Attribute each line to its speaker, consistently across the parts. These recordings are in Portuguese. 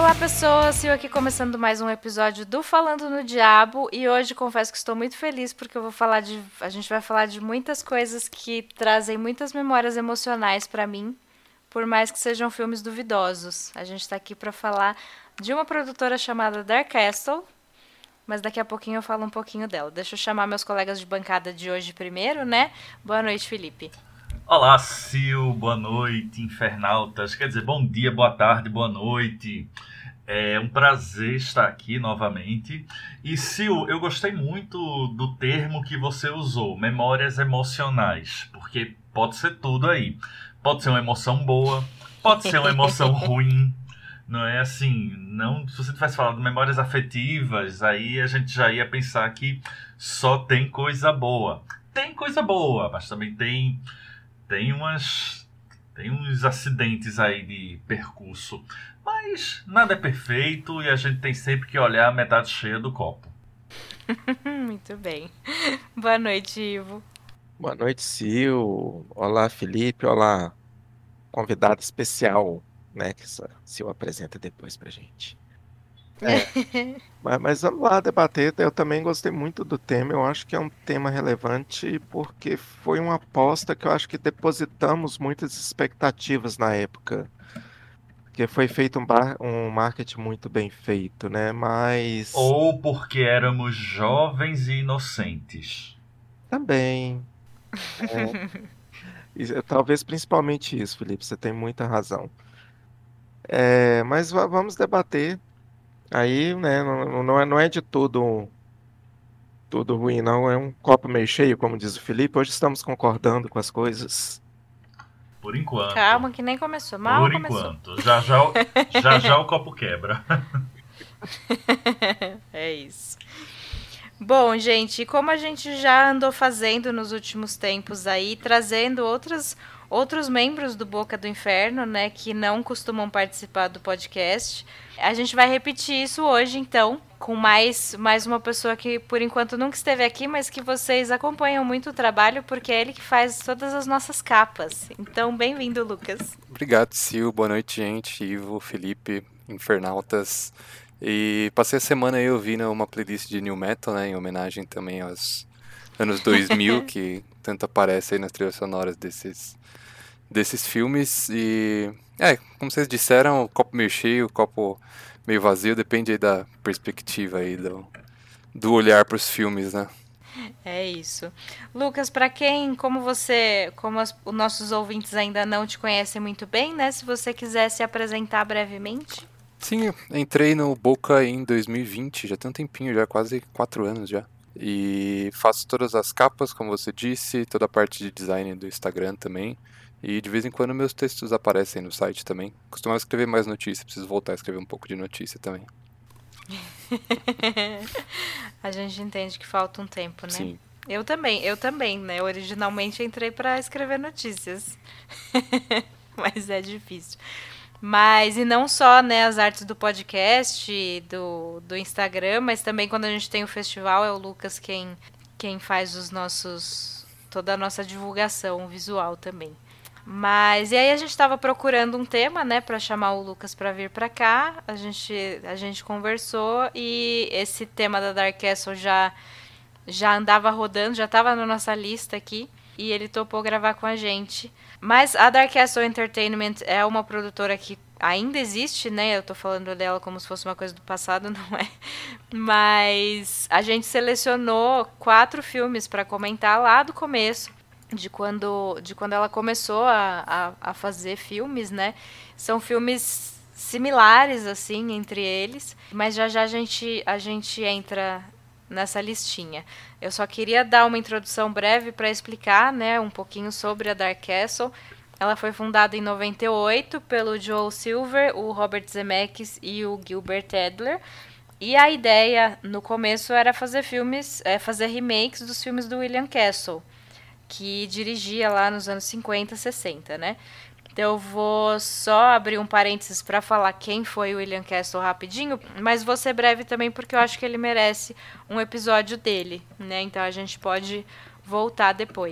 Speaker 1: Olá pessoas, eu aqui começando mais um episódio do Falando no Diabo e hoje confesso que estou muito feliz porque a gente vai falar de muitas coisas que trazem muitas memórias emocionais para mim, por mais que sejam filmes duvidosos. A gente está aqui para falar de uma produtora chamada Dark Castle, mas daqui a pouquinho eu falo um pouquinho dela. Deixa eu chamar meus colegas de bancada de hoje primeiro, né? Boa noite, Felipe.
Speaker 2: Olá, Sil, boa noite, infernautas. Quer dizer, bom dia, boa tarde, boa noite. É um prazer estar aqui novamente. E, Sil, eu gostei muito do termo que você usou, memórias emocionais, porque pode ser tudo aí. Pode ser uma emoção boa, pode ser uma emoção ruim. Não é assim, não, se você tivesse falado memórias afetivas, aí a gente já ia pensar que só tem coisa boa. Tem coisa boa, mas também tem uns acidentes aí de percurso. Mas nada é perfeito e a gente tem sempre que olhar a metade cheia do copo.
Speaker 1: Muito bem. Boa noite, Ivo.
Speaker 3: Boa noite, Sil. Olá, Felipe. Olá, convidado especial, né? Que Sil apresenta depois pra gente. Mas vamos lá debater. Eu também gostei muito do tema. Eu acho que é um tema relevante porque foi uma aposta que eu acho que depositamos muitas expectativas na época. Porque foi feito um marketing muito bem feito, né? Mas
Speaker 2: Ou porque éramos jovens e inocentes.
Speaker 3: também. Talvez principalmente isso, Felipe. Você tem muita razão. Mas vamos debater. Aí, né, não é de tudo ruim, não. É um copo meio cheio, como diz o Felipe. Hoje estamos concordando com as coisas.
Speaker 2: Por enquanto.
Speaker 1: Calma, que nem começou. Mal
Speaker 2: Por
Speaker 1: começou.
Speaker 2: enquanto. Já o copo quebra.
Speaker 1: É isso. Bom, gente, como a gente já andou fazendo nos últimos tempos aí, trazendo outros membros do Boca do Inferno, né, que não costumam participar do podcast, a gente vai repetir isso hoje, então, com mais uma pessoa que, por enquanto, nunca esteve aqui, mas que vocês acompanham muito o trabalho, porque é ele que faz todas as nossas capas. Então, bem-vindo, Lucas.
Speaker 4: Obrigado, Sil. Boa noite, gente. Ivo, Felipe, infernautas. E passei a semana aí ouvindo uma playlist de New Metal, né, em homenagem também aos anos 2000, que tanto aparece aí nas trilhas sonoras desses filmes. E, como vocês disseram, o copo meio cheio, o copo meio vazio, depende aí da perspectiva aí, do olhar para os filmes, né?
Speaker 1: É isso. Lucas, para quem, como os nossos ouvintes ainda não te conhecem muito bem, né, se você quiser se apresentar brevemente...
Speaker 4: Sim, eu entrei no Boca em 2020, já tem um tempinho, já quase 4 anos já. E faço todas as capas, como você disse, toda a parte de design do Instagram também. E de vez em quando meus textos aparecem no site também. Costumava escrever mais notícia, preciso voltar a escrever um pouco de notícia também.
Speaker 1: A gente entende que falta um tempo, né?
Speaker 4: Sim.
Speaker 1: Eu também, né? Originalmente entrei para escrever notícias. Mas é difícil. Mas, e não só, né, as artes do podcast, do Instagram, mas também quando a gente tem o festival, é o Lucas quem faz toda a nossa divulgação visual também. Mas, e aí a gente estava procurando um tema, né, para chamar o Lucas para vir para cá, a gente conversou e esse tema da Dark Castle já andava rodando, já estava na nossa lista aqui. E ele topou gravar com a gente. Mas a Dark Castle Entertainment é uma produtora que ainda existe, né? Eu tô falando dela como se fosse uma coisa do passado, não é? Mas a gente selecionou 4 filmes para comentar lá do começo, de quando ela começou a fazer filmes, né? São filmes similares, assim, entre eles. Mas já a gente entra nessa listinha. Eu só queria dar uma introdução breve para explicar, né, um pouquinho sobre a Dark Castle. Ela foi fundada em 98 pelo Joel Silver, o Robert Zemeckis e o Gilbert Adler. E a ideia no começo era fazer fazer remakes dos filmes do William Castle, que dirigia lá nos anos 50, 60, né? Então eu vou só abrir um parênteses para falar quem foi o William Castle rapidinho, mas vou ser breve também porque eu acho que ele merece um episódio dele, né? Então a gente pode voltar depois.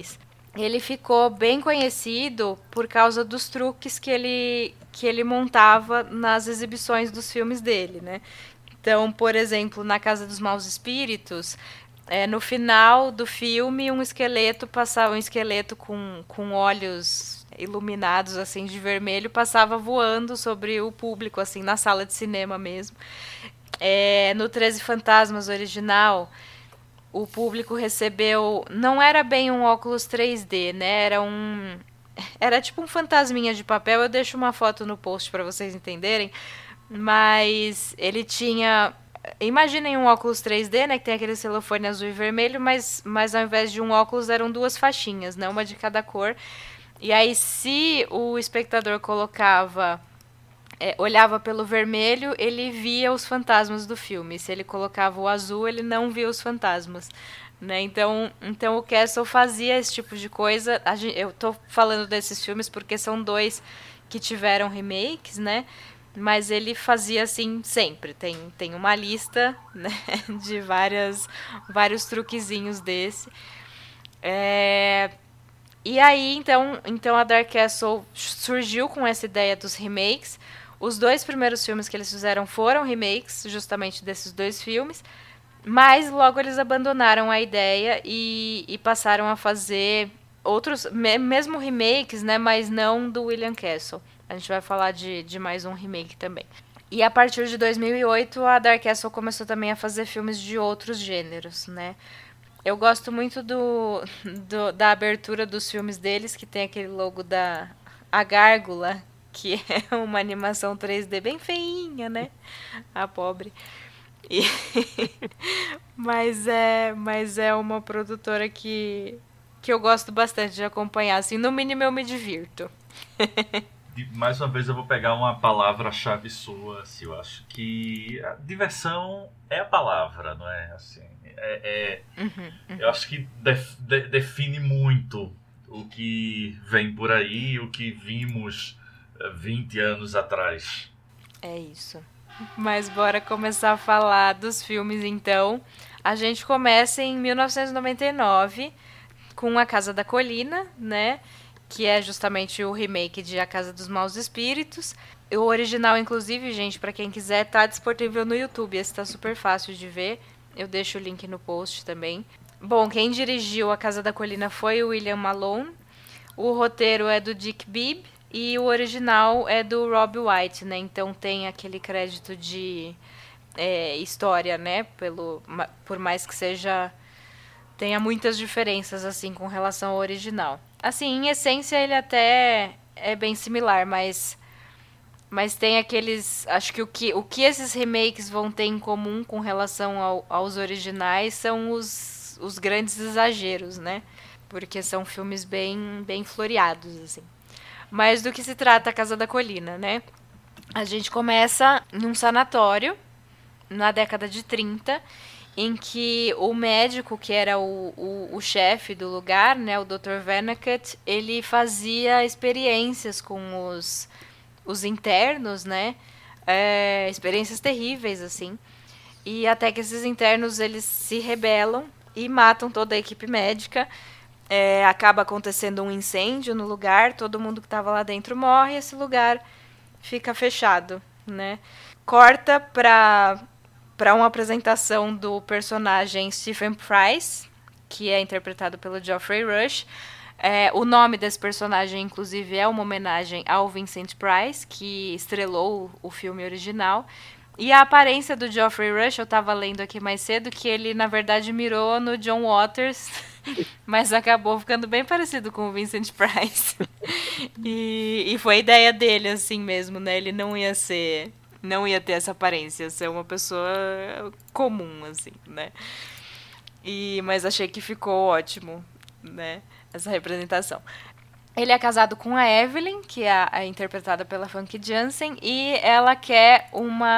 Speaker 1: ele ficou bem conhecido por causa dos truques que ele montava nas exibições dos filmes dele, né? Então, por exemplo, na Casa dos Maus Espíritos, no final do filme, um esqueleto com olhos iluminados assim de vermelho passava voando sobre o público, assim, na sala de cinema mesmo. No 13 Fantasmas original, o público recebeu... Não era bem um óculos 3D, né? Era tipo um fantasminha de papel. Eu deixo uma foto no post para vocês entenderem. Mas ele tinha... Imaginem um óculos 3D, né? Que tem aquele celofane azul e vermelho, mas ao invés de um óculos eram 2 faixinhas, né? Uma de cada cor. E aí, se o espectador olhava pelo vermelho, ele via os fantasmas do filme. Se ele colocava o azul, ele não via os fantasmas, né? Então o Castle fazia esse tipo de coisa. Eu tô falando desses filmes porque são 2 que tiveram remakes, né? Mas ele fazia assim sempre. Tem uma lista, né, de vários truquezinhos desse. E aí, então a Dark Castle surgiu com essa ideia dos remakes. Os 2 primeiros filmes que eles fizeram foram remakes, justamente desses 2 filmes. Mas logo eles abandonaram a ideia e passaram a fazer outros, mesmo remakes, né? Mas não do William Castle. A gente vai falar de mais um remake também. E a partir de 2008, a Dark Castle começou também a fazer filmes de outros gêneros, né? Eu gosto muito da abertura dos filmes deles, que tem aquele logo da Gárgula, que é uma animação 3D bem feinha, né? A pobre. Mas é uma produtora que eu gosto bastante de acompanhar. Assim, no mínimo eu me divirto.
Speaker 2: Mais uma vez eu vou pegar uma palavra-chave sua, assim, eu acho que a diversão é a palavra, não é? Assim, eu acho que define muito o que vem por aí, o que vimos 20 anos atrás.
Speaker 1: É isso. Mas bora começar a falar dos filmes, então. A gente começa em 1999 com A Casa da Colina, né? Que é justamente o remake de A Casa dos Maus Espíritos. O original, inclusive, gente, para quem quiser, tá disponível no YouTube. Esse tá super fácil de ver. Eu deixo o link no post também. Bom, quem dirigiu A Casa da Colina foi o William Malone. O roteiro é do Dick Bibb. E o original é do Rob White, né? Então tem aquele crédito de história, né? Por mais que tenha muitas diferenças, assim, com relação ao original. Assim, em essência, ele até é bem similar, mas tem aqueles... Acho que o que esses remakes vão ter em comum com relação aos originais são os grandes exageros, né? Porque são filmes bem floreados, assim. Mas do que se trata A Casa da Colina, né? A gente começa em um sanatório, na década de 30, em que o médico, que era o chefe do lugar, né, o Dr. Vanaket, ele fazia experiências com os internos, né? Experiências terríveis, assim. E até que esses internos, eles se rebelam e matam toda a equipe médica. Acaba acontecendo um incêndio no lugar, todo mundo que estava lá dentro morre, e esse lugar fica fechado, né? Corta para uma apresentação do personagem Stephen Price, que é interpretado pelo Geoffrey Rush. O nome desse personagem, inclusive, é uma homenagem ao Vincent Price, que estrelou o filme original. E a aparência do Geoffrey Rush, eu estava lendo aqui mais cedo, que ele, na verdade, mirou no John Waters, mas acabou ficando bem parecido com o Vincent Price. E foi ideia dele, assim mesmo, né? Ele não ia ter essa aparência, ia ser uma pessoa comum, assim, né? Mas achei que ficou ótimo, né? Essa representação. Ele é casado com a Evelyn, que é interpretada pela Funky Jansen, e ela quer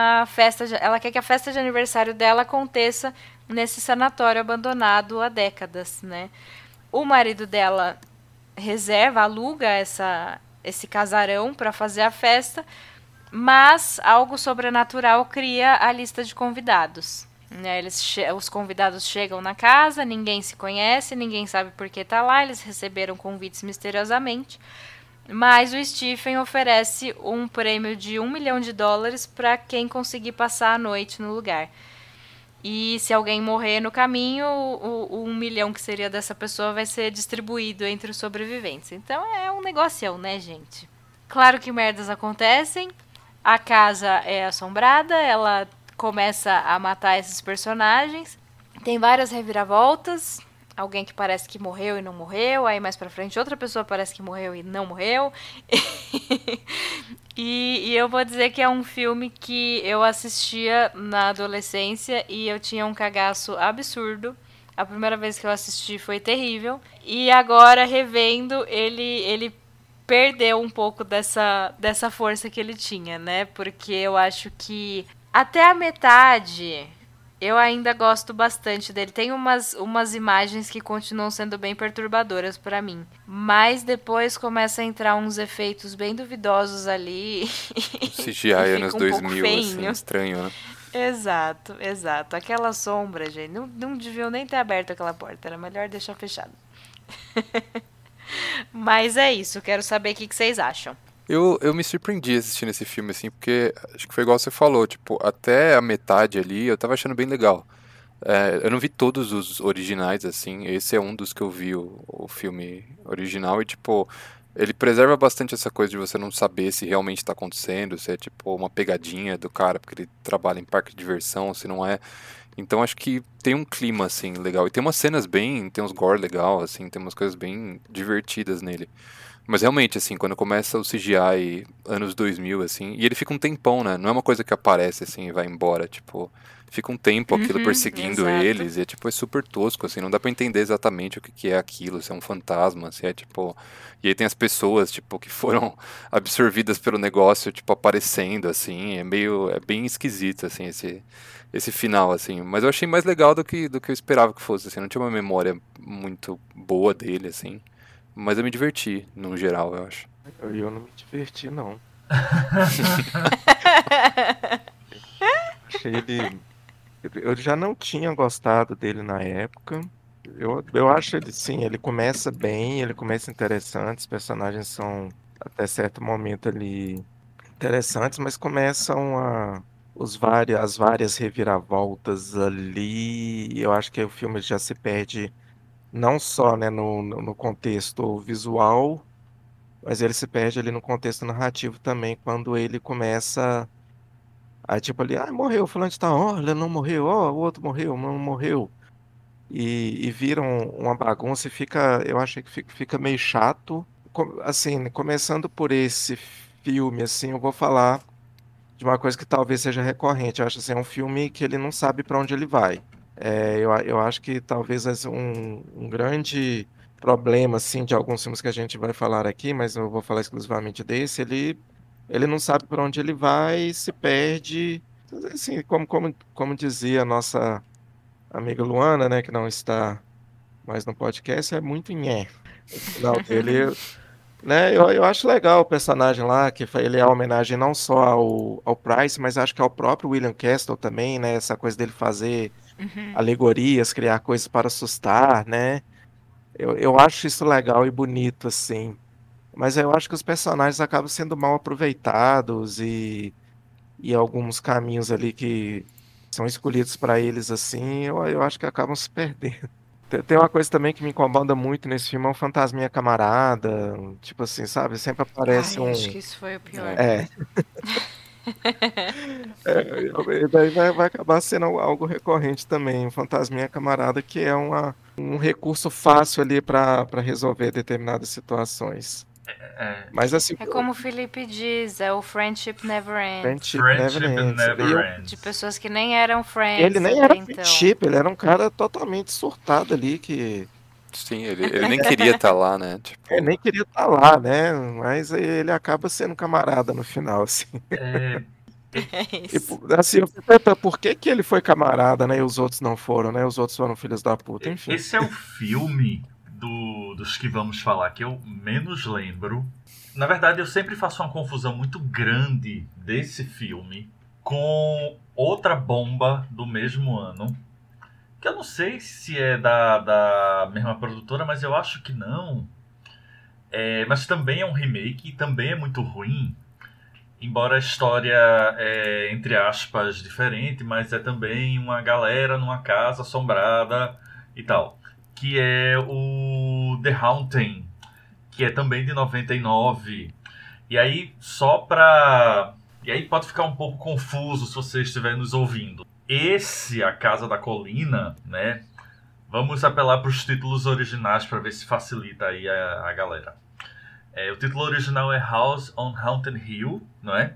Speaker 1: que a festa de aniversário dela aconteça nesse sanatório abandonado há décadas, né? O marido dela aluga esse casarão para fazer a festa, mas algo sobrenatural cria a lista de convidados. né? Os convidados chegam na casa, ninguém se conhece, ninguém sabe por que tá lá, eles receberam convites misteriosamente. Mas o Stephen oferece um prêmio de $1 milhão para quem conseguir passar a noite no lugar. E se alguém morrer no caminho, o 1 milhão que seria dessa pessoa vai ser distribuído entre os sobreviventes. Então é um negocião, né, gente? Claro que merdas acontecem. A casa é assombrada, ela começa a matar esses personagens. Tem várias reviravoltas. Alguém que parece que morreu e não morreu. Aí mais pra frente outra pessoa parece que morreu e não morreu. E eu vou dizer que é um filme que eu assistia na adolescência e eu tinha um cagaço absurdo. A primeira vez que eu assisti foi terrível. E agora, revendo, ele perdeu um pouco dessa força que ele tinha, né? Porque eu acho que até a metade eu ainda gosto bastante dele. Tem umas imagens que continuam sendo bem perturbadoras pra mim. Mas depois começa a entrar uns efeitos bem duvidosos ali.
Speaker 4: CGI anos 2000, assim, estranho, né?
Speaker 1: Exato. Aquela sombra, gente. Não deviam nem ter aberto aquela porta. Era melhor deixar fechado. Mas é isso. Quero saber o que vocês acham.
Speaker 4: Eu me surpreendi assistindo esse filme, assim, porque acho que foi igual você falou, tipo, até a metade ali eu tava achando bem legal. Eu não vi todos os originais, assim, esse é um dos que eu vi, o filme original, e, tipo, ele preserva bastante essa coisa de você não saber se realmente tá acontecendo, se é, tipo, uma pegadinha do cara, porque ele trabalha em parque de diversão, se não é. Então acho que tem um clima, assim, legal. E tem umas cenas tem uns gore legal, assim, tem umas coisas bem divertidas nele. Mas realmente, assim, quando começa o CGI anos 2000, assim, e ele fica um tempão, né? Não é uma coisa que aparece, assim, e vai embora, tipo, fica um tempo aquilo perseguindo
Speaker 1: exato.
Speaker 4: eles, e é super tosco, assim, não dá pra entender exatamente o que é aquilo, se é um fantasma, se é, tipo... E aí tem as pessoas, tipo, que foram absorvidas pelo negócio, tipo, aparecendo, assim, é bem esquisito, assim, esse final, assim. Mas eu achei mais legal do que eu esperava que fosse, assim, não tinha uma memória muito boa dele, assim. Mas eu me diverti, no geral, eu acho.
Speaker 3: Eu não me diverti, não. Achei ele... Eu já não tinha gostado dele na época. Eu acho ele, sim, ele começa bem, ele começa interessante, os personagens são, até certo momento ali, interessantes, mas começam as várias reviravoltas ali. Eu acho que o filme já se perde não só, né, no contexto visual, mas ele se perde ali no contexto narrativo também, quando ele começa a, tipo ali, ah, morreu, fulano de tal, olha, não morreu, ó, o outro morreu, não morreu. E vira uma bagunça e fica, eu acho que fica meio chato. Assim, começando por esse filme, assim, eu vou falar de uma coisa que talvez seja recorrente. Eu acho assim, é um filme que ele não sabe para onde ele vai. Eu acho que talvez um grande problema, assim, de alguns filmes que a gente vai falar aqui, mas eu vou falar exclusivamente desse, ele não sabe para onde ele vai, se perde, assim, como dizia a nossa amiga Luana, né, que não está mais no podcast, é muito nhé. O final dele, né, eu acho legal o personagem lá, ele é uma homenagem não só ao Price, mas acho que ao próprio William Castle também, né, essa coisa dele fazer alegorias, criar coisas para assustar, né, eu acho isso legal e bonito, assim, mas eu acho que os personagens acabam sendo mal aproveitados e alguns caminhos ali que são escolhidos para eles, assim, eu acho que acabam se perdendo. Tem uma coisa também que me incomoda muito nesse filme, é um fantasminha camarada, tipo assim, sabe? Sempre aparece
Speaker 1: Ai, acho que isso foi o pior.
Speaker 3: E daí vai acabar sendo algo recorrente também, um fantasminha camarada, que é um recurso fácil ali para resolver determinadas situações. Mas assim,
Speaker 1: É como o Felipe diz, é o friendship never ends.
Speaker 3: Friendship
Speaker 2: Friendship
Speaker 3: Never Ends.
Speaker 2: never ends.
Speaker 1: De pessoas que nem eram friends
Speaker 3: Ele nem
Speaker 1: até
Speaker 3: era
Speaker 1: então.
Speaker 3: friendship, ele era um cara totalmente surtado ali, que
Speaker 4: Sim, ele nem queria estar lá, né? Tipo,
Speaker 3: nem queria estar lá, né? Mas ele acaba sendo camarada no final, assim.
Speaker 2: É,
Speaker 1: É
Speaker 3: E,
Speaker 1: isso.
Speaker 3: assim, eu fico pensando, por que que ele foi camarada, né? E os outros não foram, né? Os outros foram filhos da puta, enfim.
Speaker 2: esse é o filme dos que vamos falar que eu menos lembro. Na verdade, eu sempre faço uma confusão muito grande desse filme com outra bomba do mesmo ano, que eu não sei se é da mesma produtora, mas eu acho que não. Mas também é um remake e também é muito ruim, embora a história é, entre aspas, diferente, mas é também uma galera numa casa assombrada e tal, que é o The Haunting, que é também de 99. E aí, E aí pode ficar um pouco confuso se você estiver nos ouvindo. Esse, A Casa da Colina, né? Vamos apelar para os títulos originais para ver se facilita aí a galera. O título original é House on Haunted Hill, não é?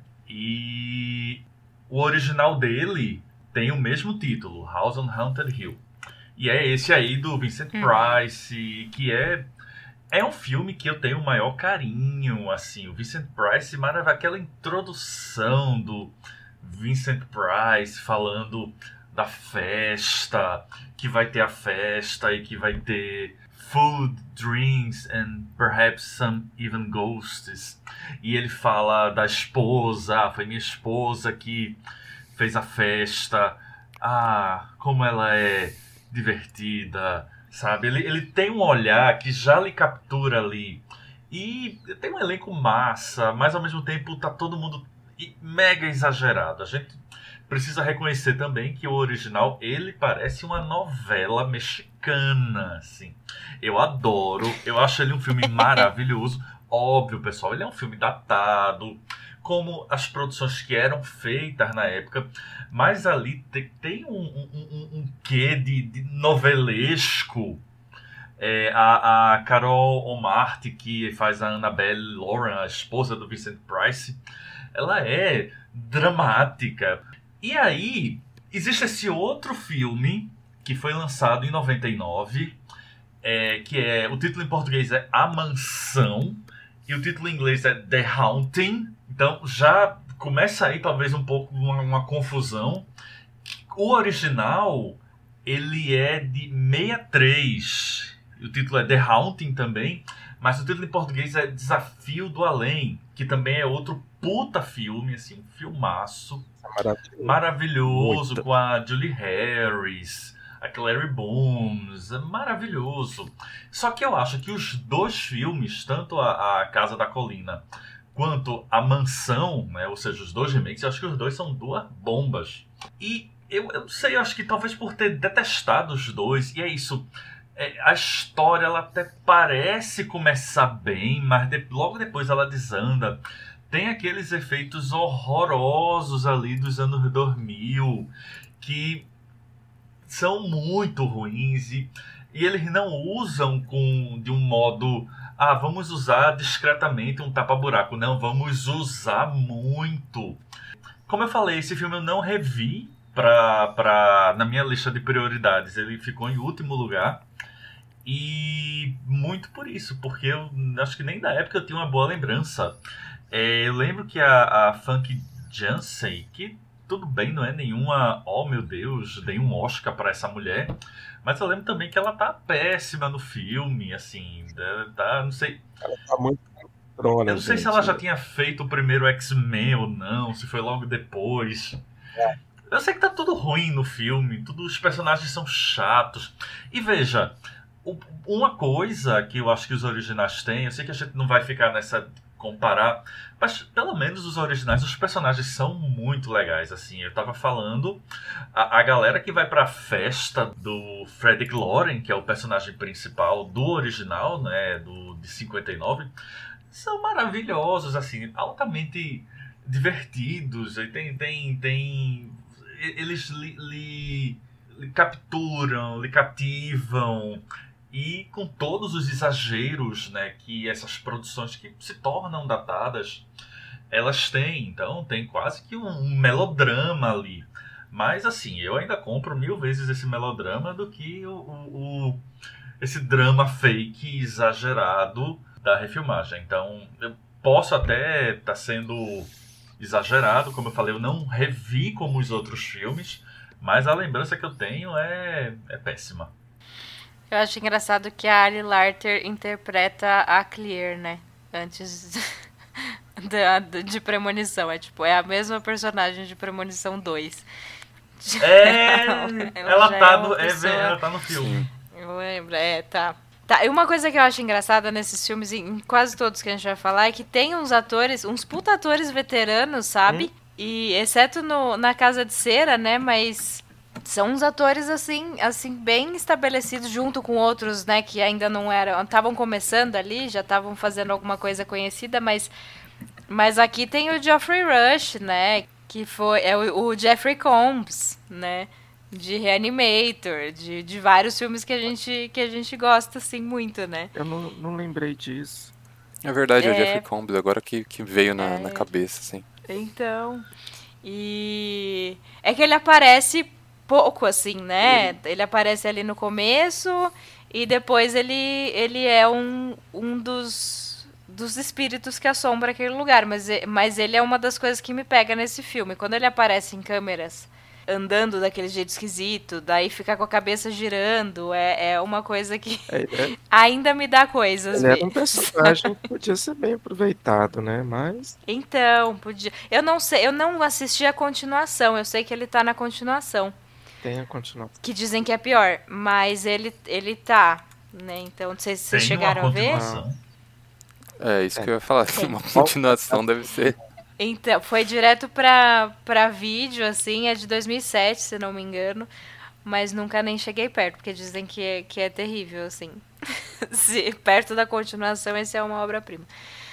Speaker 2: E o original dele tem o mesmo título, House on Haunted Hill. E é esse aí do Vincent Price, que é um filme que eu tenho o maior carinho, assim. O Vincent Price, aquela introdução do Vincent Price falando da festa, que vai ter a festa e que vai ter food, drinks and perhaps some even ghosts. E ele fala da esposa, foi minha esposa que fez a festa. Como ela é divertida, sabe? Ele tem um olhar que já lhe captura ali. E tem um elenco massa, mas ao mesmo tempo tá todo mundo mega exagerado. A gente precisa reconhecer também que o original, ele parece uma novela mexicana, assim. Eu adoro, eu acho ele um filme maravilhoso. Óbvio, pessoal, ele é um filme datado, como as produções que eram feitas na época, mas ali tem um quê de novelesco. A Carol O'Marty, que faz a Annabelle Lauren, a esposa do Vincent Price, ela é dramática. E aí, existe esse outro filme que foi lançado em 99, que o título em português é A Mansão, e o título em inglês é The Haunting. Então já começa aí talvez um pouco uma confusão. O original, ele é de 63, o título é The Haunting também, mas o título em português é Desafio do Além, que também é outro puta filme, assim, um filmaço. Maravilhoso, com a Julie Harris, a Clary Boones, maravilhoso. Só que eu acho que os dois filmes, tanto a Casa da Colina quanto A Mansão, né, ou seja, os dois remakes, eu acho que os dois são duas bombas. E eu não sei, eu acho que talvez por ter detestado os dois, e é isso, a história ela até parece começar bem, mas logo depois ela desanda. Tem aqueles efeitos horrorosos ali dos anos 2000, que são muito ruins, e eles não usam de um modo, vamos usar discretamente um tapa-buraco. Não, vamos usar muito. Como eu falei, esse filme eu não revi na minha lista de prioridades. Ele ficou em último lugar. E muito por isso, porque eu acho que nem da época eu tinha uma boa lembrança. Eu lembro que a Funky Jansen, que tudo bem, não é nenhuma, oh meu Deus, nenhum Oscar para essa mulher, mas eu lembro também que ela tá péssima no filme, assim, não sei.
Speaker 3: Ela tá muito trona,
Speaker 2: eu não sei se ela já tinha feito o primeiro X-Men ou não, se foi logo depois. Eu sei que tá tudo ruim no filme, os personagens são chatos. E veja, uma coisa que eu acho que os originais têm, eu sei que a gente não vai ficar nessa comparar, mas pelo menos os originais, os personagens são muito legais, assim. Eu tava falando, a galera que vai pra festa do Frederick Loren, que é o personagem principal do original, né, de 59, são maravilhosos, assim, altamente divertidos. E eles lhe capturam, lhe cativam, e com todos os exageros, né, que essas produções que se tornam datadas, elas têm. Então tem quase que um melodrama ali. Mas assim, eu ainda compro 1000 vezes esse melodrama do que esse drama fake exagerado da refilmagem. Então eu posso até estar sendo exagerado, como eu falei, eu não revi como os outros filmes, mas a lembrança que eu tenho é péssima.
Speaker 1: Eu acho engraçado que a Ali Larter interpreta a Clear, né? Antes de Premonição. É tipo, é a mesma personagem de Premonição 2.
Speaker 2: Ela tá no filme.
Speaker 1: Eu lembro, tá. Tá, e uma coisa que eu acho engraçada nesses filmes, em quase todos que a gente vai falar, é que tem uns atores, uns puta atores veteranos, sabe? E exceto na Casa de Cera, né? Mas são uns atores, assim, bem estabelecidos junto com outros, né? Que ainda não eram, estavam começando ali, já estavam fazendo alguma coisa conhecida, mas aqui tem o Geoffrey Rush, né? Que é o Jeffrey Combs, né? De Reanimator, de vários filmes que a gente gosta, assim, muito, né?
Speaker 3: Eu não lembrei disso.
Speaker 4: É verdade, é o Jeffrey Combs, agora que veio na cabeça, assim.
Speaker 1: Então, e é que ele aparece pouco, assim, né? Ele aparece ali no começo e depois ele é um dos espíritos que assombra aquele lugar, mas ele é uma das coisas que me pega nesse filme. Quando ele aparece em câmeras andando daquele jeito esquisito, daí fica com a cabeça girando, é uma coisa que ainda me dá coisas.
Speaker 3: Ele era um personagem que podia ser bem aproveitado, né? Mas...
Speaker 1: Então, podia... Eu não sei, eu não assisti a continuação, eu sei que ele tá na continuação.
Speaker 3: Tem a continuação.
Speaker 1: Que dizem que é pior, mas ele tá, né? Então, não sei se vocês chegaram a ver.
Speaker 4: É, isso que eu ia falar, uma continuação deve ser...
Speaker 1: Então, foi direto pra vídeo, assim, é de 2007, se não me engano. Mas nunca nem cheguei perto, porque dizem que é terrível, assim. Se perto da continuação, esse é uma obra-prima.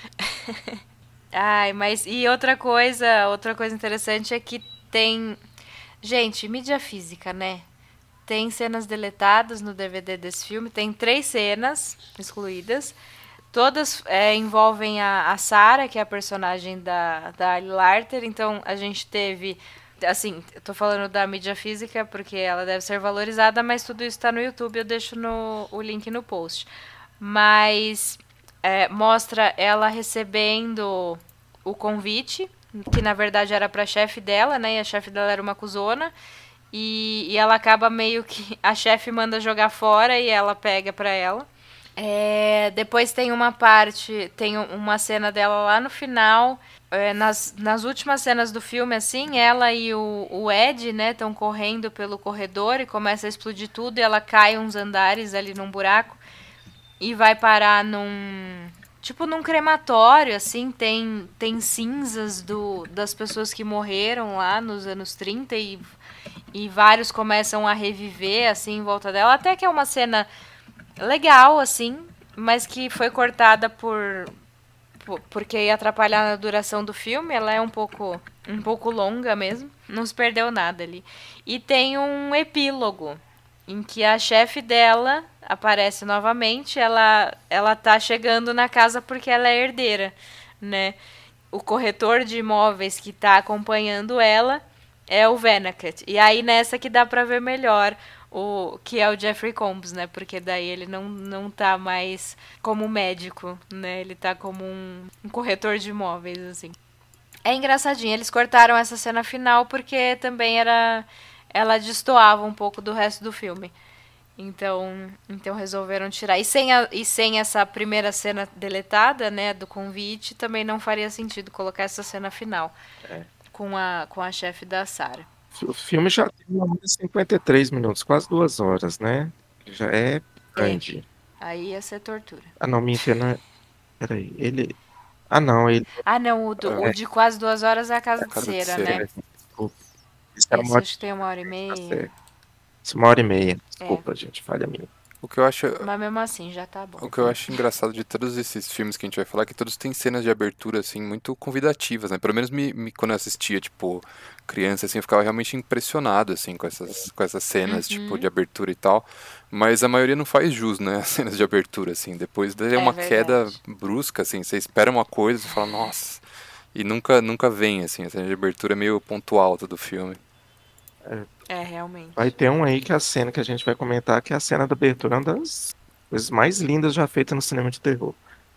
Speaker 1: Ai, mas... E outra coisa interessante é que tem... Gente, mídia física, né? Tem cenas deletadas no DVD desse filme. Tem 3 cenas excluídas. Todas envolvem a Sarah, que é a personagem da Ali Larter. Então, a gente teve... Assim, eu tô falando da mídia física porque ela deve ser valorizada, mas tudo isso tá no YouTube, eu deixo o link no post. Mas mostra ela recebendo o convite, que na verdade era pra chefe dela, né? E a chefe dela era uma cuzona. E ela acaba meio que... A chefe manda jogar fora e ela pega pra ela. Depois tem uma cena dela lá no final, nas últimas cenas do filme, assim, ela e o Ed, né, estão correndo pelo corredor e começa a explodir tudo e ela cai uns andares ali num buraco e vai parar num crematório, assim, tem cinzas das pessoas que morreram lá nos anos 30 e vários começam a reviver, assim, em volta dela, até que é uma cena... legal, assim, mas que foi cortada porque ia atrapalhar na duração do filme. Ela é um pouco longa mesmo. Não se perdeu nada ali. E tem um epílogo em que a chefe dela aparece novamente. Ela tá chegando na casa porque ela é herdeira, né? O corretor de imóveis que tá acompanhando ela é o Venaket. E aí nessa que dá pra ver melhor que é o Jeffrey Combs, né? Porque daí ele não tá mais como médico, né? Ele tá como um corretor de imóveis, assim. É engraçadinho. Eles cortaram essa cena final porque também ela destoava um pouco do resto do filme. Então resolveram tirar. E sem essa primeira cena deletada, né? Do convite, também não faria sentido colocar essa cena final com a chefe da Sarah.
Speaker 3: O filme já tem 53 minutos, quase 2 horas, né? Já é grande.
Speaker 1: Aí ia ser tortura.
Speaker 3: Ah, não, me entenda. Peraí, ele... Ah, não, ele...
Speaker 1: Ah, não, o de quase 2 horas é a Casa de Cera, né?
Speaker 3: Desculpa.
Speaker 1: Esse acho que tem 1h30.
Speaker 3: Isso, 1h30. Desculpa, gente, falha minha.
Speaker 4: O que eu acho...
Speaker 1: Mas mesmo assim, já tá bom.
Speaker 4: O que eu acho engraçado de todos esses filmes que a gente vai falar é que todos têm cenas de abertura, assim, muito convidativas, né? Pelo menos quando eu assistia, tipo, criança, assim, eu ficava realmente impressionado, assim, com essas cenas, tipo, de abertura e tal. Mas a maioria não faz jus, né? As cenas de abertura, assim. Depois é uma queda brusca, assim. Você espera uma coisa e fala, nossa... E nunca vem, assim. A cena de abertura é meio ponto alto do filme.
Speaker 1: Realmente.
Speaker 3: Vai ter um aí que é a cena que a gente vai comentar, que é a cena da abertura, uma das coisas mais lindas já feitas no cinema de terror.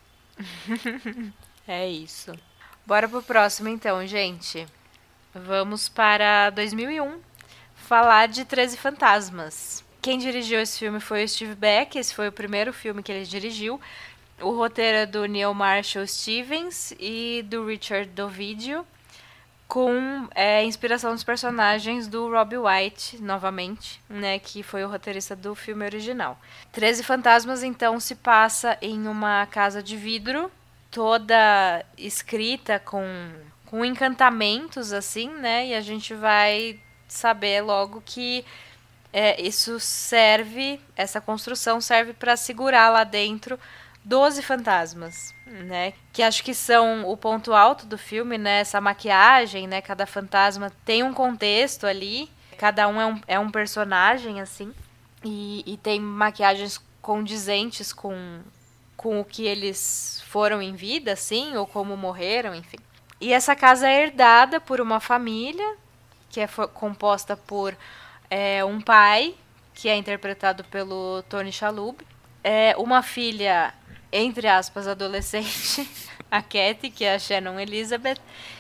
Speaker 1: É isso. Bora pro próximo então, gente. Vamos para 2001, falar de 13 Fantasmas. Quem dirigiu esse filme foi o Steve Beck, esse foi o primeiro filme que ele dirigiu. O roteiro é do Neil Marshall Stevens e do Richard Dovidio, com inspiração dos personagens do Robbie White, novamente, né, que foi o roteirista do filme original. 13 Fantasmas, então, se passa em uma casa de vidro, toda escrita com encantamentos, assim, né, e a gente vai saber logo que isso serve, essa construção serve para segurar lá dentro 12 fantasmas, né? Que acho que são o ponto alto do filme, né? Essa maquiagem, né? Cada fantasma tem um contexto ali, cada um é um personagem, assim, e tem maquiagens condizentes com o que eles foram em vida, assim, ou como morreram, enfim. E essa casa é herdada por uma família, que é composta por um pai, que é interpretado pelo Tony Shalhoub, uma filha, entre aspas, adolescente, a Kathy, que é a Shannon Elizabeth,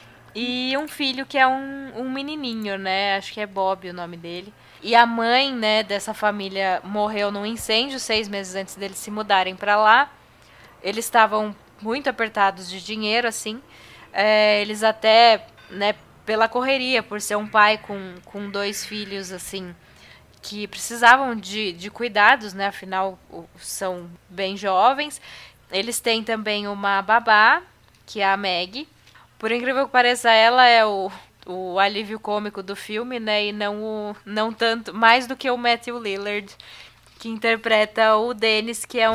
Speaker 1: e um filho que é um menininho, né? Acho que é Bob o nome dele. E a mãe, né, dessa família morreu num incêndio 6 meses antes deles se mudarem para lá. Eles estavam muito apertados de dinheiro, assim. Eles até, né, pela correria, por ser um pai com 2 filhos, assim, que precisavam de cuidados, né? Afinal, são bem jovens. Eles têm também uma babá, que é a Maggie. Por incrível que pareça, ela é o alívio cômico do filme, né? E não tanto, mais do que o Matthew Lillard, que interpreta o Dennis, que é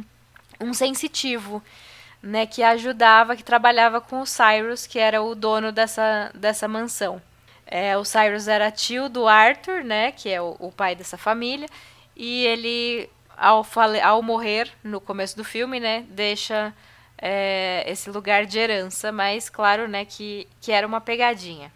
Speaker 1: um sensitivo, né? Que ajudava, que trabalhava com o Cyrus, que era o dono dessa mansão. O Cyrus era tio do Arthur, né, que é o pai dessa família, e ele, ao morrer no começo do filme, né, deixa esse lugar de herança, mas claro, né, que era uma pegadinha.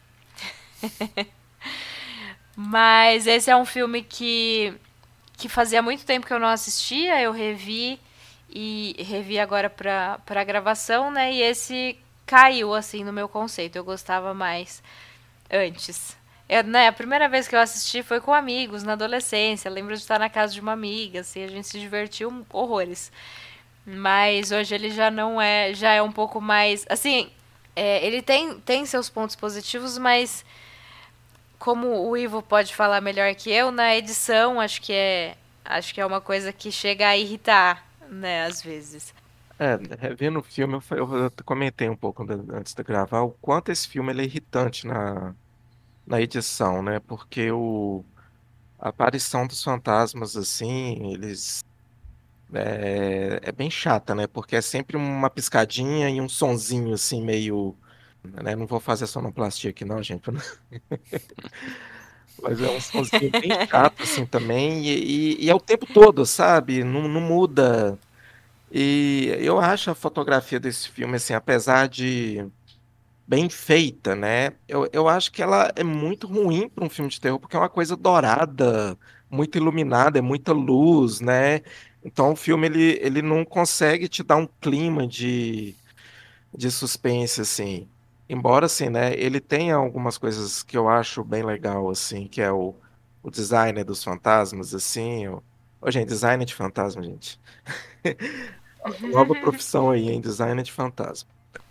Speaker 1: Mas esse é um filme que fazia muito tempo que eu não assistia, eu revi e revi agora pra gravação, né, e esse caiu, assim, no meu conceito, eu gostava mais antes. Né, a primeira vez que eu assisti foi com amigos, na adolescência. Eu lembro de estar na casa de uma amiga, assim, a gente se divertiu horrores. Mas hoje ele já não é, já é um pouco mais, assim, ele tem seus pontos positivos, mas como o Ivo pode falar melhor que eu, na edição acho que é uma coisa que chega a irritar, né, às vezes.
Speaker 3: Revendo o filme, eu comentei um pouco antes de gravar o quanto esse filme ele é irritante na edição, né? Porque a aparição dos fantasmas, assim, eles é bem chata, né? Porque é sempre uma piscadinha e um sonzinho, assim, meio, né? Não vou fazer sonoplastia aqui, não, gente. Mas é um sonzinho bem chato, assim, também. E é o tempo todo, sabe? Não muda. E eu acho a fotografia desse filme, assim, apesar de bem feita, né? Eu acho que ela é muito ruim para um filme de terror, porque é uma coisa dourada, muito iluminada, é muita luz, né? Então o filme ele não consegue te dar um clima de suspense, assim. Embora, assim, né, ele tenha algumas coisas que eu acho bem legal, assim, que é o design dos fantasmas, assim. Ô, gente, design de fantasma, gente. Nova profissão aí, hein? Design de fantasma.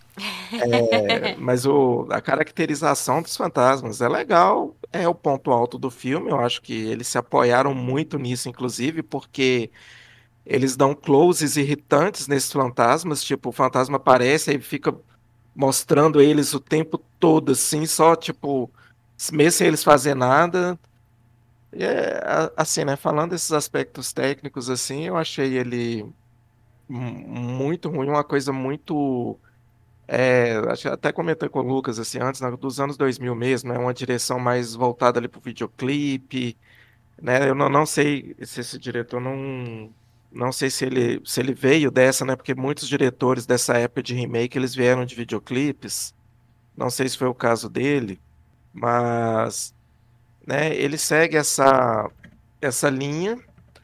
Speaker 3: Mas a caracterização dos fantasmas é legal, é o ponto alto do filme. Eu acho que eles se apoiaram muito nisso, inclusive, porque eles dão closes irritantes nesses fantasmas. Tipo, o fantasma aparece e fica mostrando eles o tempo todo, assim, só tipo, mesmo sem eles fazer nada. E assim, né? Falando desses aspectos técnicos, assim, eu achei ele muito ruim, uma coisa muito. Acho que até comentei com o Lucas assim antes, né, dos anos 2000 mesmo, né, uma direção mais voltada ali para o videoclipe, né? Eu não sei se esse diretor não sei se ele veio dessa, né? Porque muitos diretores dessa época de remake eles vieram de videoclipes. Não sei se foi o caso dele, mas né, ele segue essa linha.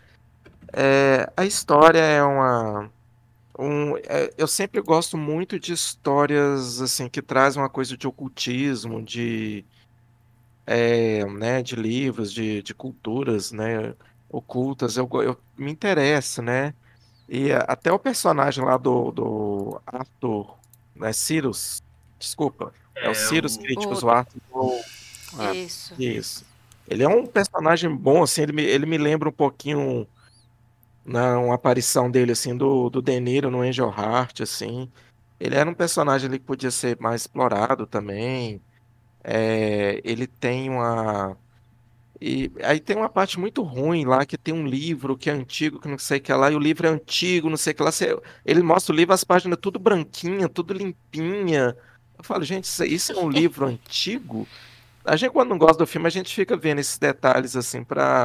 Speaker 3: A história é eu sempre gosto muito de histórias assim que trazem uma coisa de ocultismo, né, de livros, de culturas, né, ocultas. Me interessa, né? E até o personagem lá do Arthur, né, Cyrus, desculpa, é o
Speaker 2: É
Speaker 3: Cyrus
Speaker 2: o.
Speaker 3: Críticos,
Speaker 1: O,
Speaker 3: o Arthur,
Speaker 4: Ah,
Speaker 1: isso.
Speaker 3: isso. Ele é um personagem bom, assim, ele me lembra um pouquinho uma aparição dele, assim, do De Niro no Angel Heart, assim. Ele era um personagem ali que podia ser mais explorado também. Ele tem uma. E aí tem uma parte muito ruim lá, que tem um livro que é antigo, que não sei o que lá, e o livro é antigo, não sei o que lá. Ele mostra o livro, as páginas tudo branquinha, tudo limpinha. Eu falo, gente, isso é um livro antigo? A gente, quando não gosta do filme, a gente fica vendo esses detalhes assim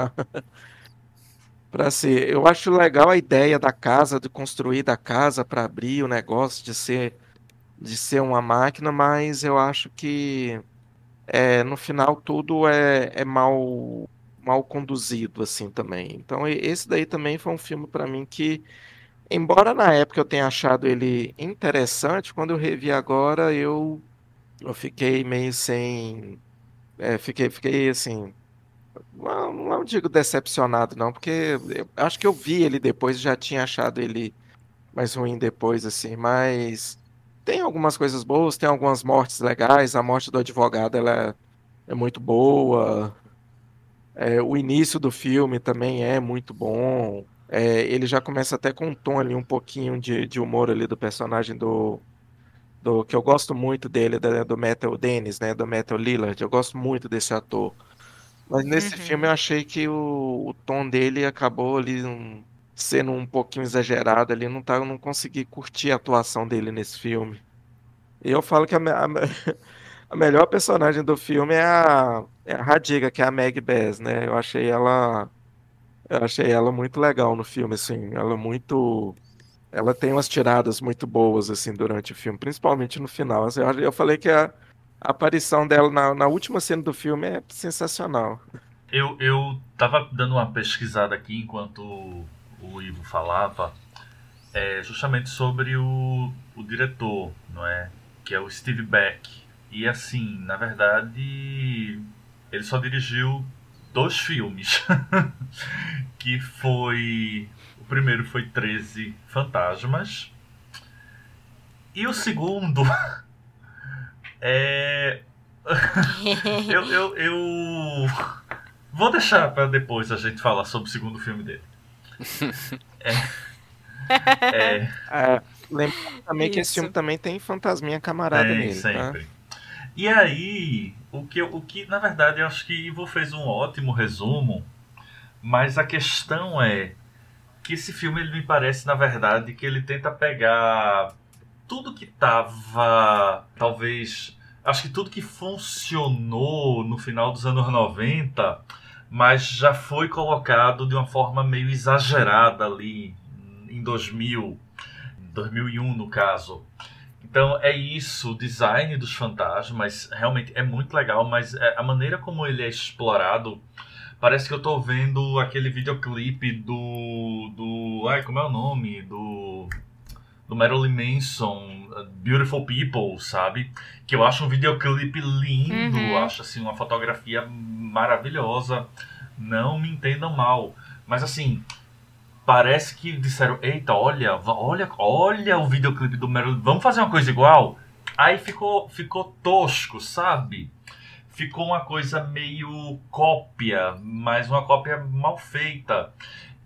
Speaker 3: para ser. Eu acho legal a ideia da casa, de construir da casa para abrir o negócio, de ser uma máquina, mas eu acho que no final tudo é mal conduzido assim também. Então esse daí também foi um filme para mim que, embora na época eu tenha achado ele interessante, quando eu revi agora eu fiquei meio sem, fiquei assim, não digo decepcionado não, porque eu acho que eu vi ele depois e já tinha achado ele mais ruim depois assim, mas tem algumas coisas boas, tem algumas mortes legais, a morte do advogado ela é muito boa. O início do filme também é muito bom. Ele já começa até com um tom ali, um pouquinho de humor ali do personagem do que eu gosto muito dele, do Metal Dennis, né? Do Metal Lillard. Eu gosto muito desse ator. Mas nesse filme eu
Speaker 1: Uhum.
Speaker 3: achei que o tom dele acabou ali sendo um pouquinho exagerado ali. Eu não consegui curtir a atuação dele nesse filme. E eu falo que a melhor personagem do filme é a Radiga, que é a Meg Bess, né? Eu achei ela muito legal no filme, assim. Ela tem umas tiradas muito boas, assim, durante o filme, principalmente no final. Assim, eu falei que a aparição dela na última cena do filme é sensacional.
Speaker 2: Eu tava dando uma pesquisada aqui enquanto o Ivo falava, justamente sobre o diretor, não é? Que é o Steve Beck. E assim, na verdade, ele só dirigiu 2 filmes. Que foi. O primeiro foi 13 Fantasmas. E o segundo é. Eu vou deixar para depois a gente falar sobre o segundo filme dele. É,
Speaker 3: Lembrando também que esse filme
Speaker 1: Isso.
Speaker 3: também tem Fantasminha Camarada
Speaker 2: tem
Speaker 3: nele, tá?
Speaker 2: sempre. E aí, o que na verdade eu acho que Ivo fez um ótimo resumo, mas a questão é que esse filme ele me parece na verdade que ele tenta pegar tudo que tava, talvez, acho que tudo que funcionou no final dos anos 90, mas já foi colocado de uma forma meio exagerada ali em 2000, 2001 no caso. Então é isso, o design dos fantasmas realmente é muito legal, mas a maneira como ele é explorado, parece que eu tô vendo aquele videoclipe ai, como é o nome? Do Marilyn Manson, Beautiful People, sabe? Que eu acho um videoclipe lindo,
Speaker 1: Uhum.
Speaker 2: acho assim uma fotografia maravilhosa. Não me entendam mal, mas assim, parece que disseram, eita, olha o videoclipe do Marilyn, vamos fazer uma coisa igual? Aí ficou tosco, sabe? Ficou uma coisa meio cópia, mas uma cópia mal feita.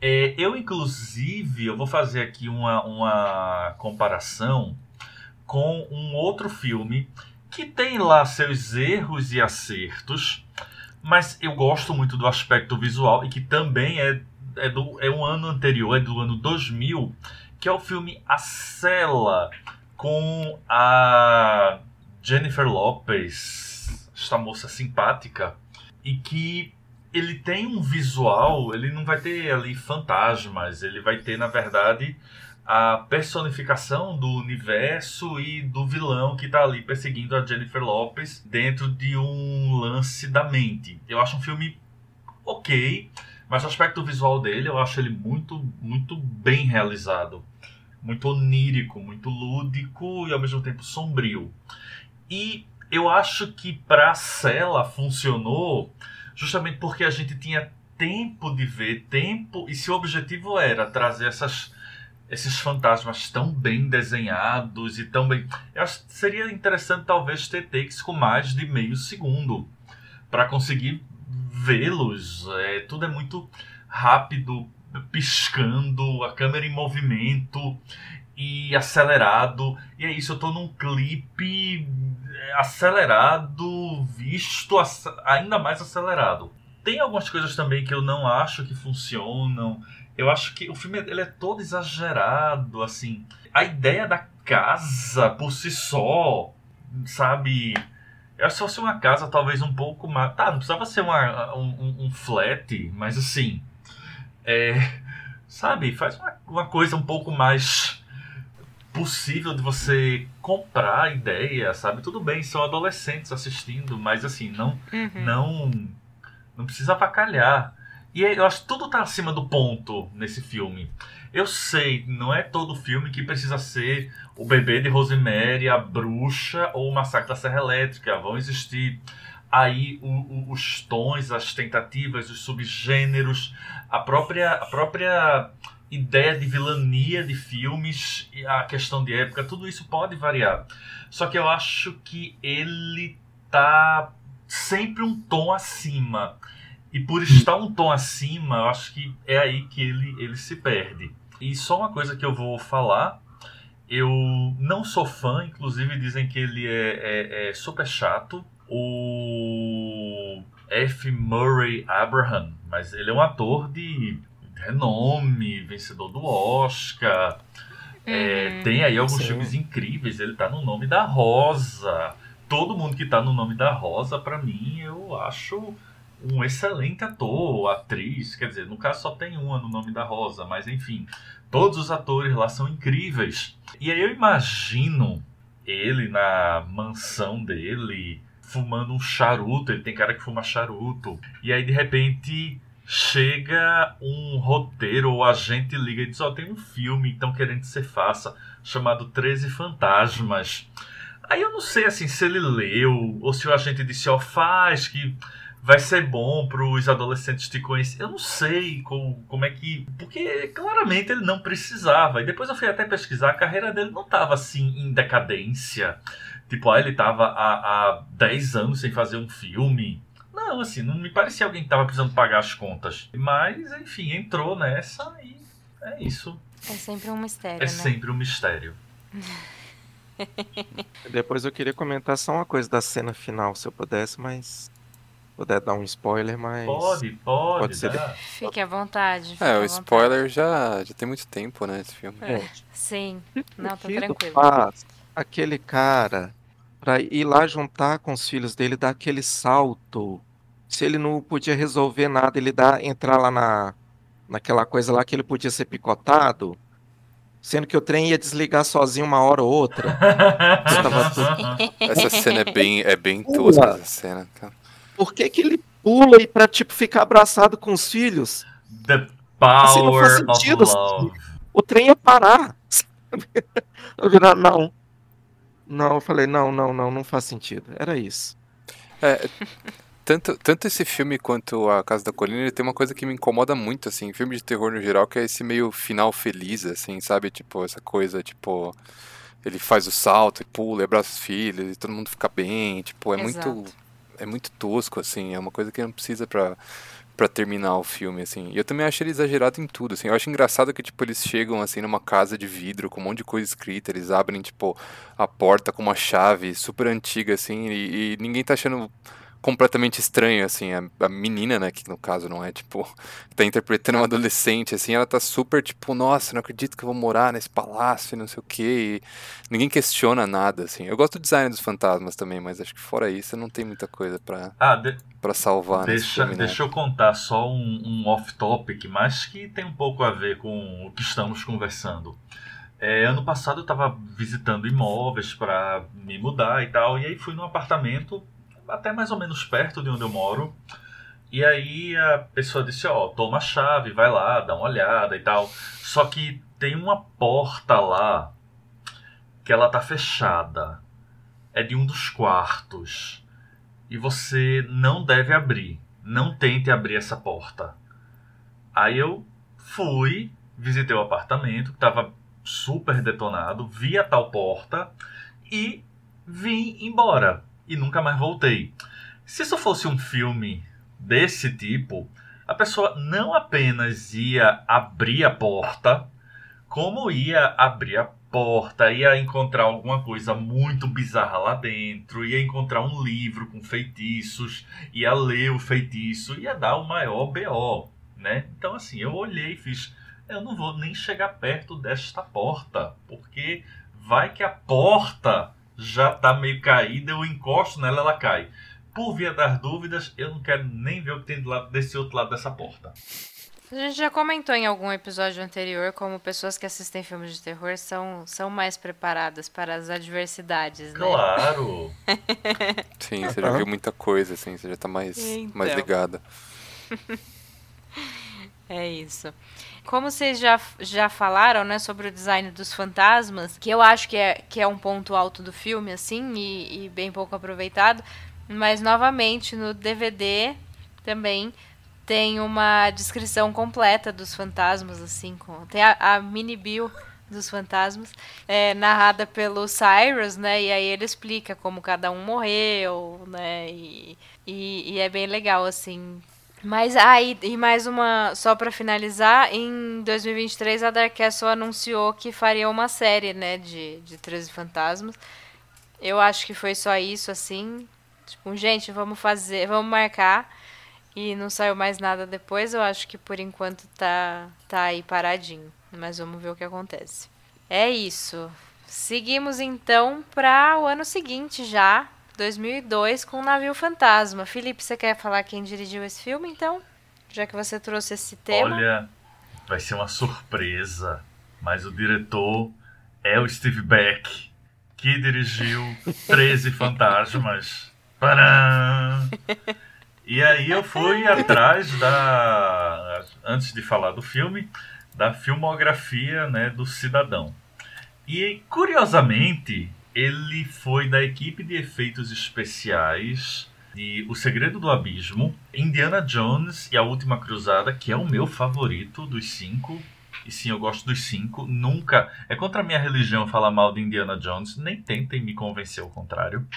Speaker 2: Eu vou fazer aqui uma comparação com um outro filme que tem lá seus erros e acertos, mas eu gosto muito do aspecto visual e que também é um ano anterior, é do ano 2000, que é o filme A Cela, com a Jennifer Lopez, esta moça simpática, e que ele tem um visual, ele não vai ter ali fantasmas, ele vai ter, na verdade, a personificação do universo e do vilão que tá ali perseguindo a Jennifer Lopez dentro de um lance da mente. Eu acho um filme ok, mas o aspecto visual dele eu acho ele muito, muito bem realizado. Muito onírico, muito lúdico e ao mesmo tempo sombrio. E eu acho que pra Cela funcionou justamente porque a gente tinha tempo de ver, tempo, e se o objetivo era trazer essas esses fantasmas tão bem desenhados e tão bem... Eu acho que seria interessante talvez ter takes com mais de meio segundo para conseguir vê-los. Tudo é muito rápido, piscando, a câmera em movimento e acelerado. E é isso, eu tô num clipe acelerado, visto ainda mais acelerado. Tem algumas coisas também que eu não acho que funcionam. Eu acho que o filme ele é todo exagerado, assim. A ideia da casa por si só, sabe? Eu acho que se fosse uma casa talvez um pouco mais... Tá, não precisava ser um flat, mas assim... sabe? Faz uma coisa um pouco mais possível de você comprar a ideia, sabe? Tudo bem, são adolescentes assistindo, mas assim, não precisa avacalhar. E eu acho que tudo tá acima do ponto nesse filme. Eu sei, não é todo filme que precisa ser o Bebê de Rosemary, a Bruxa ou o Massacre da Serra Elétrica. Vão existir aí os tons, as tentativas, os subgêneros, a própria ideia de vilania de filmes, e a questão de época, tudo isso pode variar. Só que eu acho que ele tá sempre um tom acima. E por estar um tom acima, eu acho que é aí que ele se perde. E só uma coisa que eu vou falar, eu não sou fã, inclusive dizem que ele é super chato. O F. Murray Abraham, mas ele é um ator de renome, vencedor do Oscar. Tem aí alguns filmes incríveis, ele tá no Nome da Rosa. Todo mundo que tá no Nome da Rosa, pra mim, eu acho um excelente ator, atriz, quer dizer, no caso só tem uma no Nome da Rosa, mas enfim, todos os atores lá são incríveis. E aí eu imagino ele na mansão dele, fumando um charuto, ele tem cara que fuma charuto, e aí de repente chega um roteiro, ou a gente liga e diz, tem um filme, então querendo que você faça, chamado 13 Fantasmas. Aí eu não sei assim se ele leu, ou se o agente disse, faz que vai ser bom para os adolescentes te conhecer. Eu não sei como é que... Porque claramente ele não precisava. E depois eu fui até pesquisar, a carreira dele não estava assim em decadência. Tipo, ele estava há 10 anos sem fazer um filme. Não, assim, não me parecia alguém que estava precisando pagar as contas. Mas, enfim, entrou nessa e é isso.
Speaker 1: É sempre um mistério,
Speaker 2: né?
Speaker 1: É
Speaker 2: sempre um mistério.
Speaker 3: Depois eu queria comentar só uma coisa da cena final, se eu pudesse, mas... Puder dar um spoiler, mas...
Speaker 2: Pode
Speaker 3: ser.
Speaker 1: Fique à vontade.
Speaker 4: O spoiler já tem muito tempo, né, esse filme.
Speaker 1: Sim, não, tá tranquilo.
Speaker 3: Aquele cara, pra ir lá juntar com os filhos dele, dar aquele salto. Se ele não podia resolver nada, ele entrar lá naquela coisa lá que ele podia ser picotado, sendo que o trem ia desligar sozinho uma hora ou outra.
Speaker 4: Essa cena é bem tosca, essa cena, cara.
Speaker 3: Por que ele pula pra, ficar abraçado com os filhos?
Speaker 2: The power
Speaker 3: assim, não faz sentido,
Speaker 2: of love.
Speaker 3: O trem ia parar. Eu virar, não. Não, eu falei, não faz sentido. Era isso.
Speaker 4: Tanto esse filme quanto A Casa da Colina, ele tem uma coisa que me incomoda muito, assim, filme de terror no geral, que é esse meio final feliz, assim, sabe? Tipo, essa coisa, tipo... Ele faz o salto e pula, e abraça os filhos, e todo mundo fica bem, tipo, é muito tosco, assim, é uma coisa que não precisa pra terminar o filme, assim. E eu também acho ele exagerado em tudo, assim. Eu acho engraçado que, tipo, eles chegam, assim, numa casa de vidro com um monte de coisa escrita, eles abrem, tipo, a porta com uma chave super antiga, assim, e ninguém tá achando completamente estranho, assim. A menina, né, que no caso não é, tipo, tá interpretando uma adolescente, assim, ela tá super, tipo, nossa, não acredito que eu vou morar nesse palácio, não sei o quê, e ninguém questiona nada, assim. Eu gosto do design dos fantasmas também, mas acho que fora isso não tem muita coisa pra salvar nesse filme, né?
Speaker 2: Deixa eu contar só um off-topic, mas que tem um pouco a ver com o que estamos conversando. Ano passado eu tava visitando imóveis pra me mudar e tal, e aí fui num apartamento até mais ou menos perto de onde eu moro. E aí a pessoa disse, toma a chave, vai lá, dá uma olhada e tal. Só que tem uma porta lá que ela tá fechada. É de um dos quartos. E você não deve abrir. Não tente abrir essa porta. Aí eu fui, visitei o apartamento, que estava super detonado, vi a tal porta e vim embora. E nunca mais voltei. Se isso fosse um filme desse tipo, a pessoa não apenas ia abrir a porta, como ia abrir a porta, ia encontrar alguma coisa muito bizarra lá dentro, ia encontrar um livro com feitiços, ia ler o feitiço, ia dar o maior BO, né? Então assim, eu olhei e fiz, eu não vou nem chegar perto desta porta, porque vai que a porta já tá meio caída, eu encosto nela, ela cai. Por via das dúvidas, eu não quero nem ver o que tem desse outro lado dessa porta.
Speaker 1: A gente já comentou em algum episódio anterior como pessoas que assistem filmes de terror são mais preparadas para as adversidades, né?
Speaker 2: Claro!
Speaker 4: Sim, você já viu muita coisa, assim, você já tá mais ligada.
Speaker 1: É isso. Como vocês já falaram, né, sobre o design dos fantasmas, que eu acho que é um ponto alto do filme, assim, e bem pouco aproveitado, mas novamente no DVD também tem uma descrição completa dos fantasmas, assim, tem a mini bio dos fantasmas, narrada pelo Cyrus, né, e aí ele explica como cada um morreu, né, e é bem legal, assim. Mas e mais uma, só pra finalizar, em 2023 a Dark Castle anunciou que faria uma série, né, de 13 fantasmas. Eu acho que foi só isso, assim, tipo, gente, vamos marcar, e não saiu mais nada depois. Eu acho que por enquanto tá aí paradinho, mas vamos ver o que acontece. É isso. Seguimos então para o ano seguinte já, 2002, com o Navio Fantasma. Felipe, você quer falar quem dirigiu esse filme, então? Já que você trouxe esse tema.
Speaker 2: Olha, vai ser uma surpresa, mas o diretor é o Steve Beck, que dirigiu 13 Fantasmas. Tcharam! E aí eu fui atrás antes de falar do filme, da filmografia, né, do cidadão. E, curiosamente, ele foi da equipe de efeitos especiais de O Segredo do Abismo, Indiana Jones e A Última Cruzada, que é o meu favorito dos 5. E sim, eu gosto dos 5. Nunca... É contra a minha religião falar mal de Indiana Jones. Nem tentem me convencer ao contrário.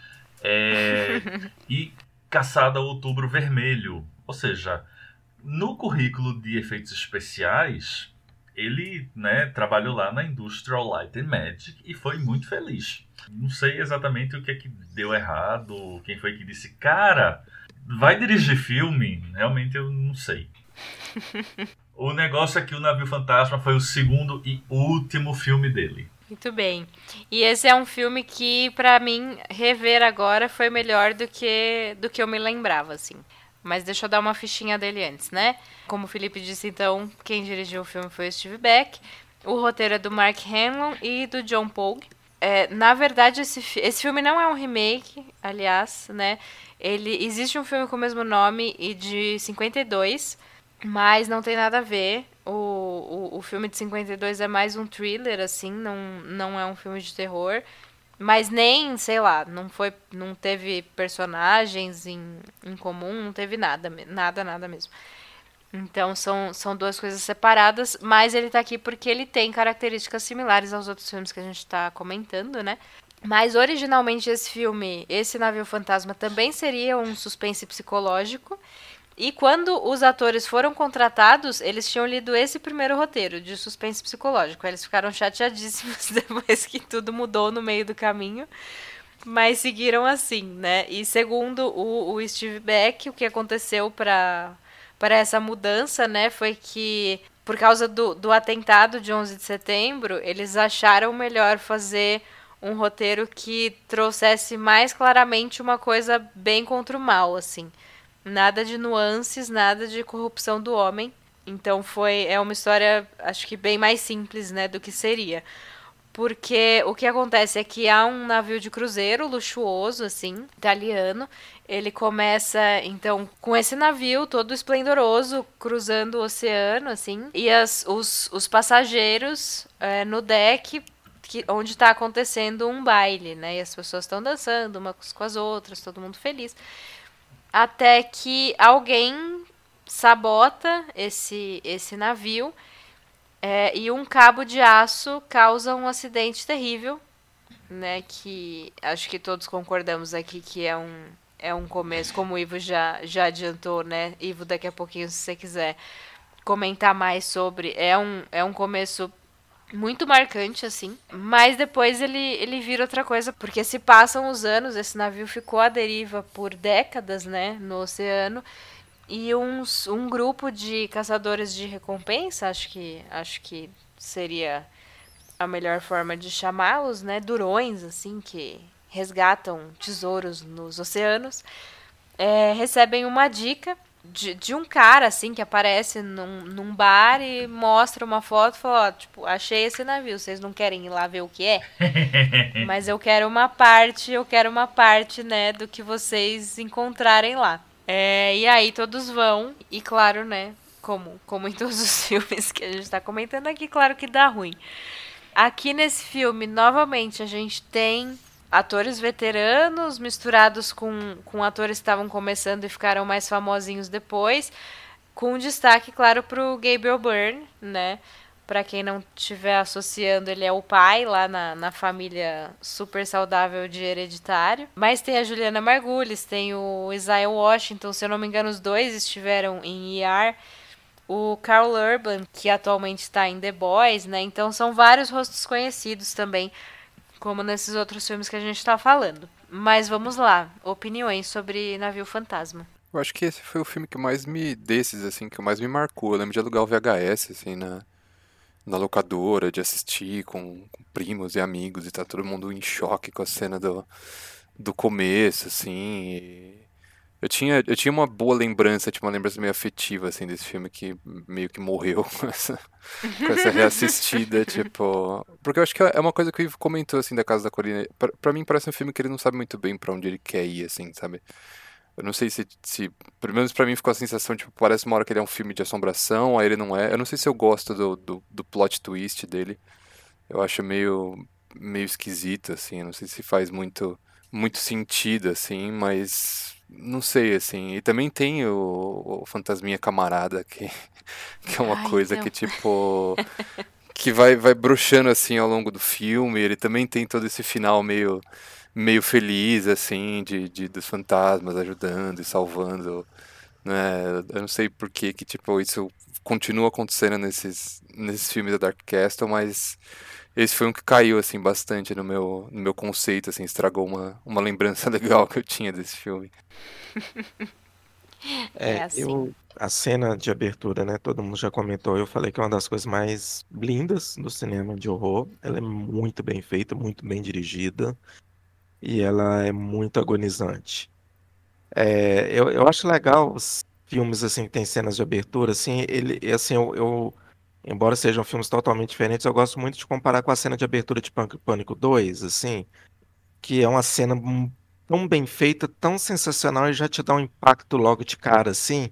Speaker 2: E Caçada ao Outubro Vermelho. Ou seja, no currículo de efeitos especiais... Ele, né, trabalhou lá na Industrial Light and Magic e foi muito feliz. Não sei exatamente o que é que deu errado, quem foi que disse, cara, vai dirigir filme? Realmente eu não sei. O negócio é que o Navio Fantasma foi o segundo e último filme dele.
Speaker 1: Muito bem. E esse é um filme que, pra mim, rever agora foi melhor do que eu me lembrava, assim. Mas deixa eu dar uma fichinha dele antes, né? Como o Felipe disse, então, quem dirigiu o filme foi o Steve Beck. O roteiro é do Mark Hamill e do John Pogue. Na verdade, esse filme não é um remake, aliás, né? Existe um filme com o mesmo nome e de 52, mas não tem nada a ver. O filme de 52 é mais um thriller, assim, não é um filme de terror. Mas nem, sei lá, não teve personagens em comum, não teve nada mesmo. Então são duas coisas separadas, mas ele tá aqui porque ele tem características similares aos outros filmes que a gente tá comentando, né? Mas originalmente esse Navio Fantasma também seria um suspense psicológico. E quando os atores foram contratados, eles tinham lido esse primeiro roteiro de suspense psicológico. Eles ficaram chateadíssimos depois que tudo mudou no meio do caminho, mas seguiram assim, né? E segundo o Steve Beck, o que aconteceu para essa mudança, né, foi que por causa do atentado de 11 de setembro, eles acharam melhor fazer um roteiro que trouxesse mais claramente uma coisa bem contra o mal, assim. Nada de nuances, nada de corrupção do homem. Então é uma história, acho que bem mais simples, né, do que seria. Porque o que acontece é que há um navio de cruzeiro luxuoso, assim, italiano. Ele começa, então, com esse navio todo esplendoroso, cruzando o oceano, assim. E os passageiros no deck, onde está acontecendo um baile, né? E as pessoas estão dançando umas com as outras, todo mundo feliz. Até que alguém sabota esse navio E um cabo de aço causa um acidente terrível, né? Que acho que todos concordamos aqui que é um começo, como o Ivo já adiantou, né? Ivo, daqui a pouquinho, se você quiser comentar mais sobre, é um começo muito marcante, assim. Mas depois ele vira outra coisa, porque se passam os anos, esse navio ficou à deriva por décadas, né? No oceano. E um grupo de caçadores de recompensa, acho que seria a melhor forma de chamá-los, né? Durões, assim, que resgatam tesouros nos oceanos, recebem uma dica de um cara, assim, que aparece num bar e mostra uma foto e fala, ó, tipo, achei esse navio, vocês não querem ir lá ver o que é? Mas eu quero uma parte, né, do que vocês encontrarem lá. E aí todos vão, e claro, né, como em todos os filmes que a gente tá comentando aqui, claro que dá ruim. Aqui nesse filme, novamente, a gente tem atores veteranos misturados com atores que estavam começando e ficaram mais famosinhos depois, com destaque, claro, pro Gabriel Byrne, né? Pra quem não estiver associando, ele é o pai lá na família super saudável de Hereditário. Mas tem a Juliana Margulies, tem o Isaiah Washington, se eu não me engano, os dois estiveram em ER. O Carl Urban, que atualmente está em The Boys, né? Então são vários rostos conhecidos também, como nesses outros filmes que a gente está falando. Mas vamos lá, opiniões sobre Navio Fantasma.
Speaker 4: Eu acho que esse foi o filme que mais desses, assim, que mais me marcou. Eu lembro de alugar o VHS, assim, na locadora, de assistir com primos e amigos e tá todo mundo em choque com a cena do começo, assim. Eu tinha uma boa lembrança, tipo, uma lembrança meio afetiva, assim, desse filme que meio que morreu com essa reassistida, tipo... Porque eu acho que é uma coisa que o Ivo comentou, assim, da Casa da Colina. Pra mim parece um filme que ele não sabe muito bem pra onde ele quer ir, assim, sabe? Eu não sei se pelo menos pra mim ficou a sensação, tipo, parece uma hora que ele é um filme de assombração, aí ele não é. Eu não sei se eu gosto do plot twist dele. Eu acho meio esquisito, assim, eu não sei se faz muito sentido, assim, mas não sei, assim. E também tem o Fantasminha Camarada, que é uma coisa
Speaker 1: Então.
Speaker 4: que, tipo, que vai bruxando, assim, ao longo do filme. Ele também tem todo esse final meio feliz, assim, dos fantasmas ajudando e salvando, né? Eu não sei por que, tipo, isso continua acontecendo nesses filmes da Dark Castle, mas esse foi um que caiu, assim, bastante no meu conceito, assim, estragou uma lembrança legal que eu tinha desse filme.
Speaker 1: Assim.
Speaker 3: A cena de abertura, né? Todo mundo já comentou. Eu falei que é uma das coisas mais lindas do cinema de horror. Ela é muito bem feita, muito bem dirigida e ela é muito agonizante. Eu acho legal os filmes assim que tem cenas de abertura, assim, assim, embora sejam filmes totalmente diferentes, eu gosto muito de comparar com a cena de abertura de Pânico 2, assim, que é uma cena tão bem feita, tão sensacional e já te dá um impacto logo de cara, assim.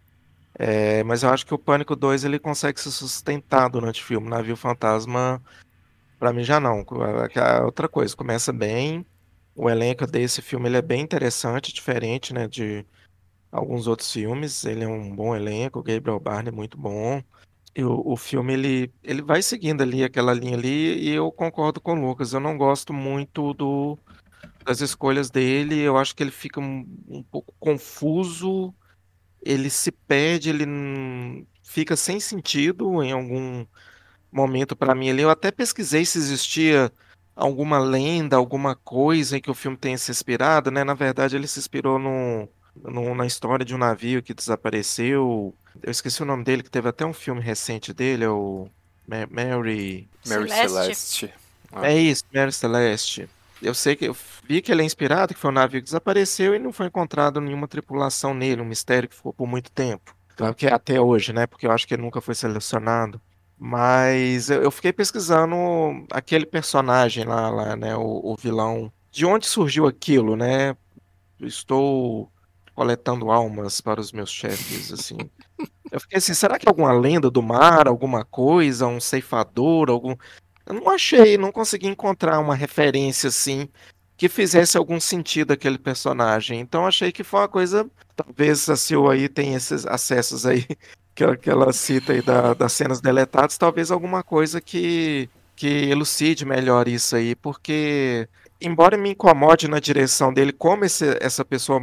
Speaker 3: Mas eu acho que o Pânico 2 ele consegue se sustentar durante o filme. Navio Fantasma, pra mim já não. Outra coisa, começa bem. O elenco desse filme ele é bem interessante, diferente, né, de alguns outros filmes. Ele é um bom elenco, o Gabriel Byrne é muito bom. E o filme ele vai seguindo ali aquela linha ali e eu concordo com o Lucas. Eu não gosto muito das escolhas dele. Eu acho que ele fica um pouco confuso. Ele se perde, ele fica sem sentido em algum momento para mim ali. Eu até pesquisei se existia alguma lenda, alguma coisa em que o filme tenha se inspirado, né? Na verdade, ele se inspirou na história de um navio que desapareceu. Eu esqueci o nome dele, que teve até um filme recente dele, é o Mary.
Speaker 4: Mary
Speaker 1: Celeste?
Speaker 4: Celeste. Ah,
Speaker 3: É isso, Mary Celeste. Eu sei que eu vi que ele é inspirado, que foi um navio que desapareceu e não foi encontrado nenhuma tripulação nele, um mistério que ficou por muito tempo. Claro que é até hoje, né? Porque eu acho que ele nunca foi selecionado. Mas eu fiquei pesquisando aquele personagem lá, né? O vilão. De onde surgiu aquilo, né? Estou coletando almas para os meus chefes, assim. Eu fiquei assim, será que é alguma lenda do mar, alguma coisa, um ceifador, algum... Eu não achei, não consegui encontrar uma referência assim que fizesse algum sentido aquele personagem. Então achei que foi uma coisa, talvez a Sil aí tenha esses acessos aí que ela cita aí das cenas deletadas, talvez alguma coisa que elucide melhor isso aí, porque embora me incomode na direção dele, como essa pessoa,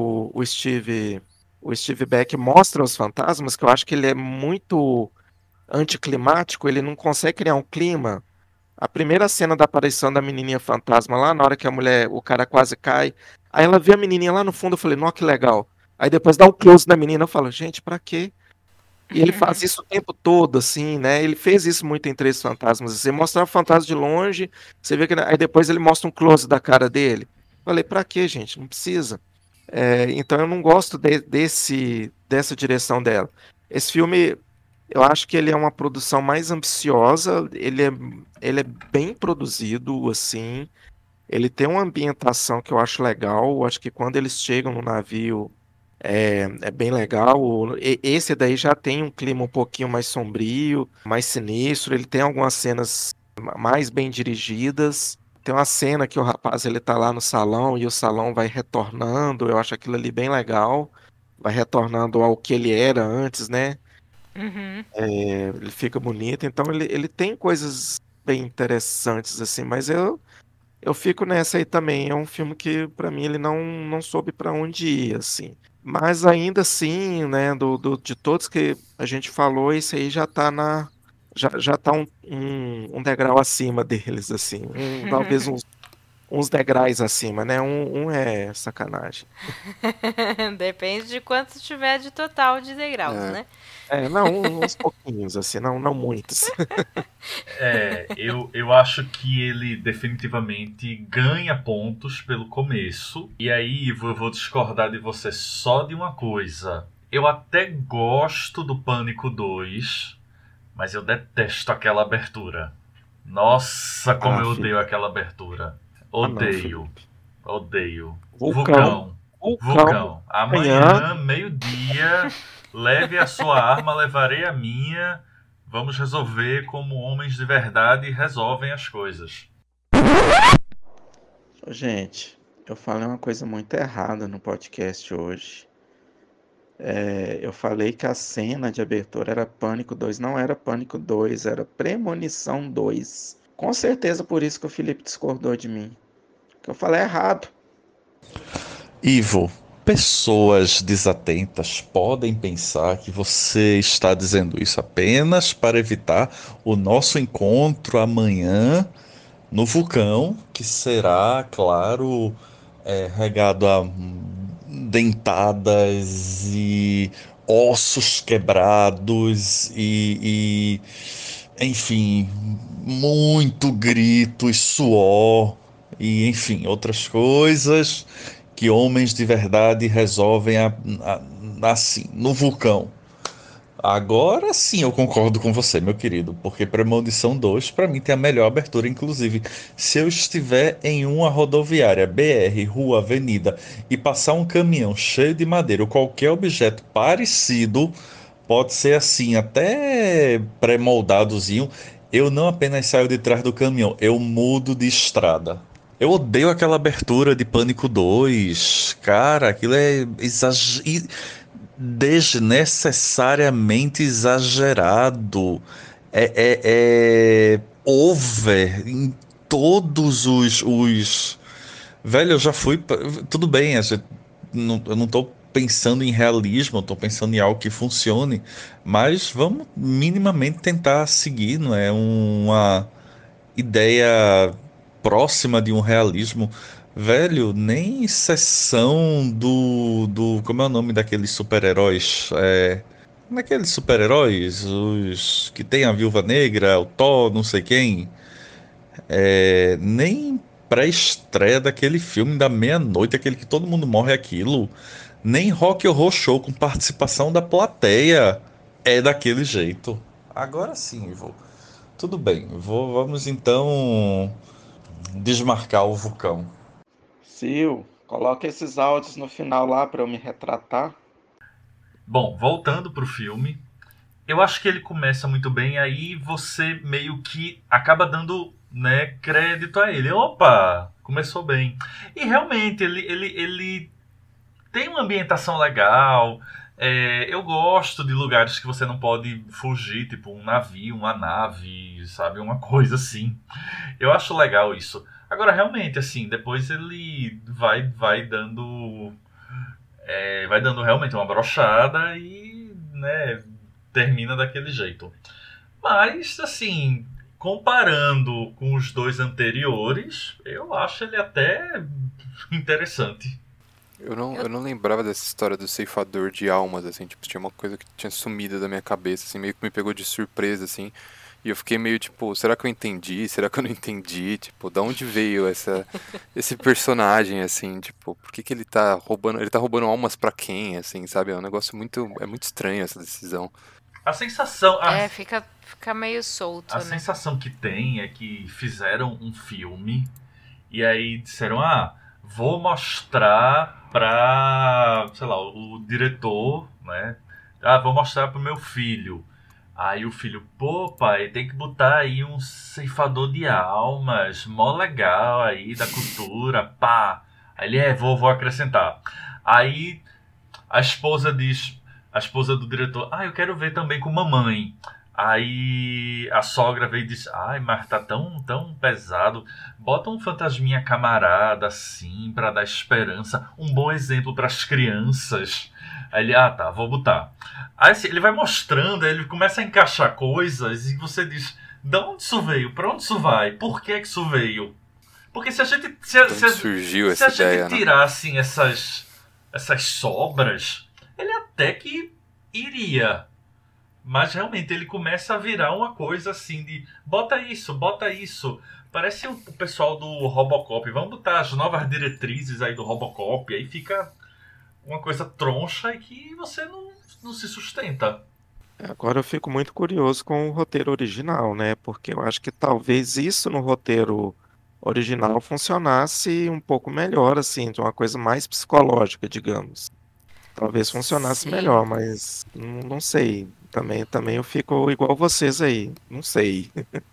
Speaker 3: o Steve Beck mostra os fantasmas, que eu acho que ele é muito anticlimático, ele não consegue criar um clima. A primeira cena da aparição da menininha fantasma lá, na hora que o cara quase cai, aí ela vê a menininha lá no fundo, eu falei, nossa, que legal. Aí depois dá um close na menina, eu falo, gente, pra quê? E ele faz isso o tempo todo, assim, né? Ele fez isso muito em Três Fantasmas. Você mostrar o fantasma de longe, você vê que. Aí depois ele mostra um close da cara dele. Falei, pra quê, gente? Não precisa. Então eu não gosto dessa direção dela. Esse filme, eu acho que ele é uma produção mais ambiciosa, ele é bem produzido, assim. Ele tem uma ambientação que eu acho legal. Eu acho que quando eles chegam no navio. É bem legal. Esse daí já tem um clima um pouquinho mais sombrio, mais sinistro. Ele tem algumas cenas mais bem dirigidas. Tem uma cena que o rapaz ele tá lá no salão e o salão vai retornando. Eu acho aquilo ali bem legal. Vai retornando ao que ele era antes, né?
Speaker 1: Uhum.
Speaker 3: Ele fica bonito. Então ele tem coisas bem interessantes assim, mas eu fico nessa aí também. É um filme que, pra mim, ele não soube pra onde ir, assim. Mas ainda assim, né, de todos que a gente falou, esse aí já tá já tá um degrau acima deles, assim. Talvez uns degraus acima, né? Um é sacanagem.
Speaker 1: Depende de quanto tiver de total de degraus,
Speaker 4: É.
Speaker 1: né?
Speaker 3: Não, uns pouquinhos, assim, não muitos.
Speaker 2: Eu acho que ele definitivamente ganha pontos pelo começo. E aí, Ivo, eu vou discordar de você só de uma coisa. Eu até gosto do Pânico 2, mas eu detesto aquela abertura. Nossa, como eu odeio aquela abertura. Odeio. Odeio.
Speaker 3: Vulcão.
Speaker 2: Vulcão. Amanhã, meio-dia, leve a sua arma, levarei a minha. Vamos resolver como homens de verdade resolvem as coisas.
Speaker 3: Gente, eu falei uma coisa muito errada no podcast hoje. Eu falei que a cena de abertura era Pânico 2, não era Pânico 2, era Premonição 2. Com certeza por isso que o Felipe discordou de mim. Que eu falei errado.
Speaker 5: Ivo, pessoas desatentas podem pensar que você está dizendo isso apenas para evitar o nosso encontro amanhã no vulcão, que será, claro, regado a dentadas e ossos quebrados enfim, muito grito e suor e enfim, outras coisas que homens de verdade resolvem assim, no vulcão. Agora sim eu concordo com você, meu querido, porque Premonição 2 para mim tem a melhor abertura, inclusive se eu estiver em uma rodoviária, BR, rua, avenida, e passar um caminhão cheio de madeira ou qualquer objeto parecido, pode ser assim, até pré-moldadozinho, eu não apenas saio de trás do caminhão, eu mudo de estrada. Eu odeio aquela abertura de Pânico 2. Cara, aquilo é desnecessariamente exagerado. É over em todos os. Velho, eu já fui. Tudo bem, eu não tô pensando em realismo, eu tô pensando em algo que funcione. Mas vamos minimamente tentar seguir, não é? Uma ideia próxima de um realismo. Velho, nem sessão como é o nome daqueles super-heróis? Naqueles super-heróis, os que tem a Viúva Negra, o Thor, não sei quem. Nem pré-estreia daquele filme da meia-noite, aquele que todo mundo morre aquilo. Nem Rock Horror Show com participação da plateia é daquele jeito. Agora sim, Ivo. Tudo bem, vamos então desmarcar o vulcão.
Speaker 3: Sil, coloca esses áudios no final lá para eu me retratar.
Speaker 2: Bom, voltando pro filme, eu acho que ele começa muito bem, aí você meio que acaba dando, né, crédito a ele. Opa, começou bem. E realmente, ele tem uma ambientação legal, Eu gosto de lugares que você não pode fugir, tipo um navio, uma nave, sabe? Uma coisa assim. Eu acho legal isso. Agora, realmente, assim, depois ele vai dando. Vai dando realmente uma brochada e, né, termina daquele jeito. Mas, assim, comparando com os dois anteriores, eu acho ele até interessante.
Speaker 4: Eu não lembrava dessa história do ceifador de almas, assim, tipo, tinha uma coisa que tinha sumido da minha cabeça, assim, meio que me pegou de surpresa, assim, e eu fiquei meio, tipo, será que eu entendi? Será que eu não entendi? Tipo, da onde veio esse personagem, assim, tipo, por que ele tá roubando almas pra quem, assim, sabe? É um negócio é muito estranho essa decisão.
Speaker 2: A sensação...
Speaker 1: Fica meio solto,
Speaker 2: A
Speaker 1: né?
Speaker 2: sensação que tem é que fizeram um filme e aí disseram, vou mostrar pra, sei lá, o diretor, né? Vou mostrar pro meu filho. Aí o filho, pô, pai, tem que botar aí um ceifador de almas, mó legal aí da cultura, pá. Aí ele, vou acrescentar. Aí a esposa do diretor, eu quero ver também com mamãe. Aí a sogra veio e disse, mas tá tão pesado. Bota um fantasminha camarada assim, pra dar esperança. Um bom exemplo pras crianças. Aí ele, tá, vou botar. Aí assim, ele vai mostrando, aí ele começa a encaixar coisas e você diz, de onde isso veio? Pra onde isso vai? Por que isso veio? Porque se a gente
Speaker 4: surgiu
Speaker 2: se
Speaker 4: essa
Speaker 2: a gente
Speaker 4: ideia,
Speaker 2: tirar assim, essas sobras, ele até que iria. Mas realmente ele começa a virar uma coisa assim de bota isso. Parece o pessoal do Robocop. Vamos botar as novas diretrizes aí do Robocop. Aí fica uma coisa troncha e que você não se sustenta.
Speaker 3: Agora eu fico muito curioso com o roteiro original, né? Porque eu acho que talvez isso no roteiro original funcionasse um pouco melhor, assim, de uma coisa mais psicológica, digamos. Talvez funcionasse
Speaker 1: Sim.
Speaker 3: melhor, mas não sei. Também eu fico igual vocês aí. Não sei.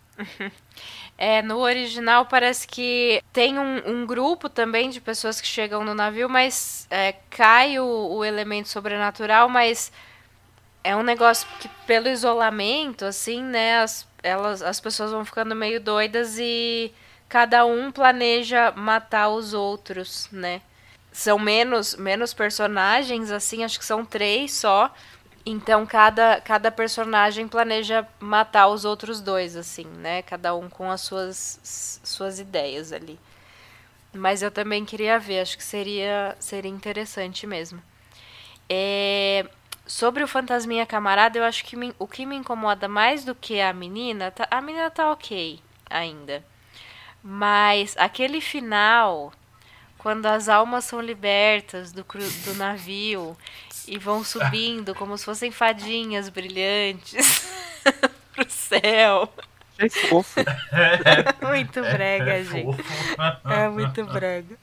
Speaker 1: No original parece que tem um grupo também de pessoas que chegam no navio, mas cai o elemento sobrenatural, mas é um negócio que pelo isolamento, assim, né, as pessoas vão ficando meio doidas e cada um planeja matar os outros, né? São menos personagens, assim, acho que são 3 só. Então, cada personagem planeja matar os outros 2, assim, né? Cada um com as suas ideias ali. Mas eu também queria ver, acho que seria interessante mesmo. Sobre o Fantasminha Camarada, eu acho que o que me incomoda mais do que a menina tá ok ainda. Mas aquele final, quando as almas são libertas do navio e vão subindo como se fossem fadinhas brilhantes pro céu.
Speaker 3: É fofo.
Speaker 1: Muito brega, gente.
Speaker 2: Fofo.
Speaker 1: É muito brega.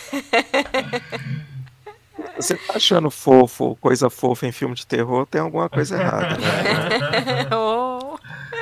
Speaker 3: Você tá achando fofo, coisa fofa em filme de terror, tem alguma coisa errada, né?
Speaker 1: Oh.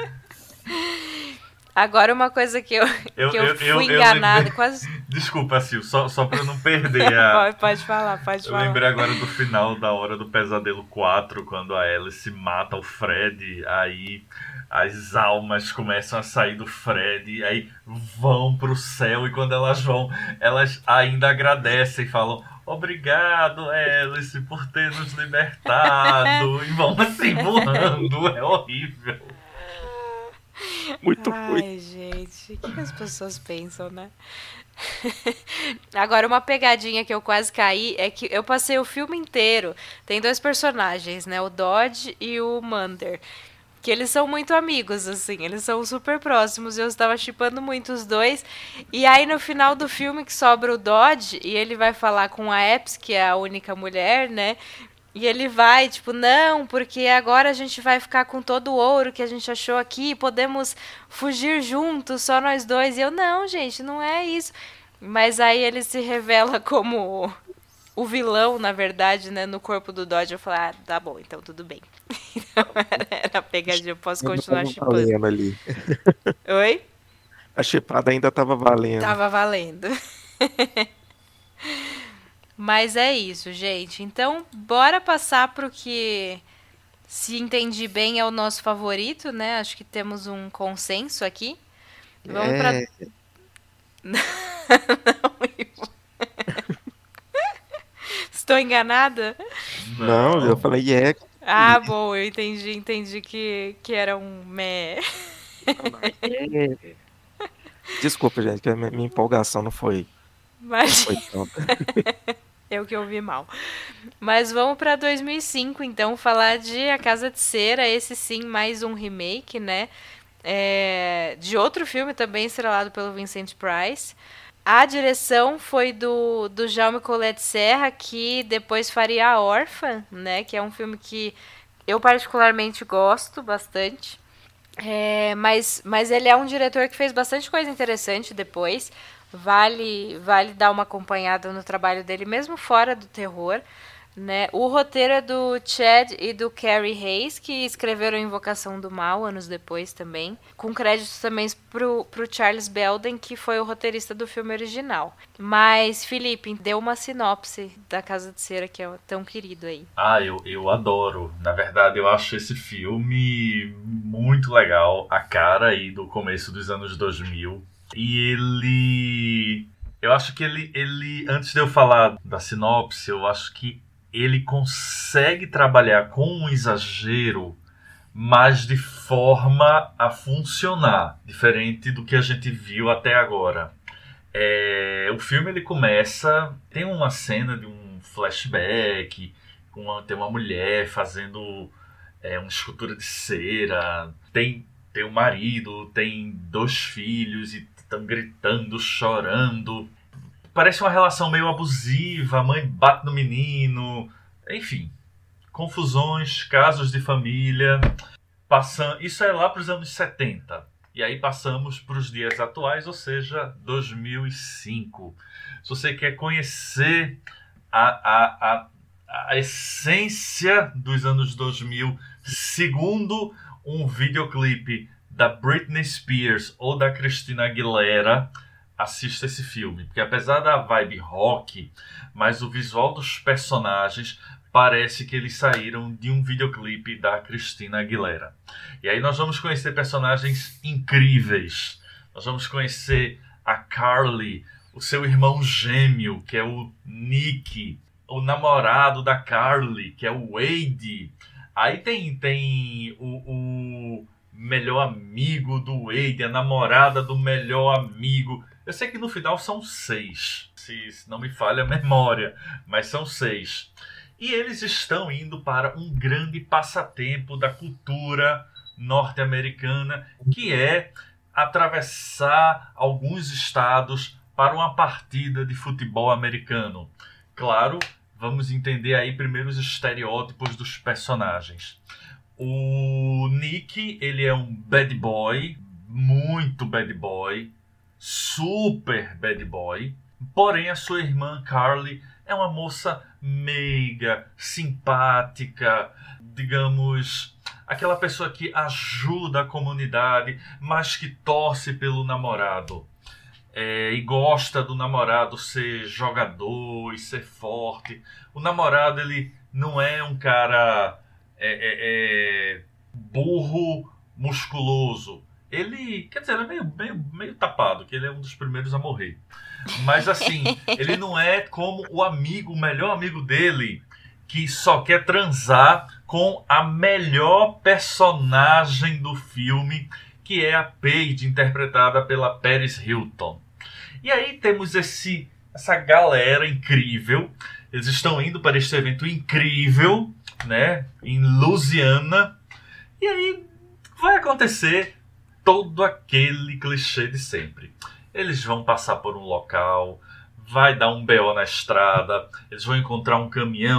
Speaker 1: Agora uma coisa que eu fui enganada, quase...
Speaker 2: Desculpa, Sil, só pra eu não perder a...
Speaker 1: Pode falar.
Speaker 2: Eu lembrei agora do final da Hora do Pesadelo 4, quando a Alice mata o Fred, aí as almas começam a sair do Fred, aí vão pro céu, e quando elas vão, elas ainda agradecem e falam obrigado, Alice, por ter nos libertado, e vão assim voando, é horrível.
Speaker 3: Muito
Speaker 1: Ai, gente, o que as pessoas pensam, né? Agora, uma pegadinha que eu quase caí é que eu passei o filme inteiro. Tem 2 personagens, né? O Dodge e o Mander. Que eles são muito amigos, assim. Eles são super próximos. Eu estava shippando muito os 2. E aí, no final do filme, que sobra o Dodge, e ele vai falar com a Epps, que é a única mulher, né? E ele vai, tipo, não, porque agora a gente vai ficar com todo o ouro que a gente achou aqui, podemos fugir juntos, só nós 2. E eu, não, gente, não é isso. Mas aí ele se revela como o vilão, na verdade, né, no corpo do Dodge. Eu falei, tá bom, então tudo bem. Então, era pegadinha, eu posso continuar shippando.
Speaker 3: Ali.
Speaker 1: Oi?
Speaker 3: A chipada ainda tava valendo.
Speaker 1: Tava valendo. Mas é isso, gente. Então, bora passar pro que, se entendi bem, é o nosso favorito, né? Acho que temos um consenso aqui. Vamos pra...
Speaker 3: É,
Speaker 1: Estou enganada?
Speaker 3: não, eu falei
Speaker 1: Ah, bom, eu entendi que era um meh.
Speaker 3: é. Desculpa, gente, que a minha empolgação não foi
Speaker 1: Mas
Speaker 3: tanta.
Speaker 1: eu que ouvi mal. Mas vamos para 2005, então, falar de A Casa de Cera. Esse sim, mais um remake, né? De outro filme também estrelado pelo Vincent Price. A direção foi do Jaume Collet Serra, que depois faria A Órfã, né? Que é um filme que eu particularmente gosto bastante. Mas ele é um diretor que fez bastante coisa interessante depois. Vale dar uma acompanhada no trabalho dele, mesmo fora do terror. Né? O roteiro é do Chad e do Cary Hayes, que escreveram Invocação do Mal anos depois também, com créditos também pro Charles Belden, que foi o roteirista do filme original. Mas, Felipe, dê uma sinopse da Casa de Cera, que é tão querido aí.
Speaker 2: Eu adoro. Na verdade, eu acho esse filme muito legal, a cara aí do começo dos anos 2000. E eu acho que ele, antes de eu falar da sinopse, eu acho que ele consegue trabalhar com um exagero, mas de forma a funcionar, diferente do que a gente viu até agora. O filme ele começa, tem uma cena de um flashback, tem uma mulher fazendo uma escultura de cera, tem um marido, tem 2 filhos e estão gritando, chorando. Parece uma relação meio abusiva, a mãe bate no menino, enfim, confusões, casos de família. Isso é lá para os anos 70. E aí passamos para os dias atuais, ou seja, 2005. Se você quer conhecer a essência dos anos 2000, segundo um videoclipe da Britney Spears ou da Christina Aguilera, assista esse filme, porque apesar da vibe rock, mas o visual dos personagens parece que eles saíram de um videoclipe da Christina Aguilera. E aí nós vamos conhecer personagens incríveis. Nós vamos conhecer a Carly, o seu irmão gêmeo, que é o Nick, o namorado da Carly, que é o Wade. Aí tem o melhor amigo do Wade, a namorada do melhor amigo. Eu sei que no final são 6, se não me falha a memória, mas são 6. E eles estão indo para um grande passatempo da cultura norte-americana, que é atravessar alguns estados para uma partida de futebol americano. Claro, vamos entender aí primeiro os estereótipos dos personagens. O Nick, ele é um bad boy, muito bad boy, super bad boy. Porém, a sua irmã Carly é uma moça meiga, simpática, digamos, aquela pessoa que ajuda a comunidade, mas que torce pelo namorado. E gosta do namorado ser jogador e ser forte. O namorado, ele não é um cara burro, musculoso. Ele, quer dizer, ele é meio tapado, que ele é um dos primeiros a morrer. Mas assim, ele não é como o melhor amigo dele, que só quer transar com a melhor personagem do filme, que é a Paige, interpretada pela Paris Hilton. E aí temos essa galera incrível. Eles estão indo para este evento incrível, né, em Louisiana. E aí vai acontecer todo aquele clichê de sempre. Eles vão passar por um local, vai dar um BO na estrada, eles vão encontrar uma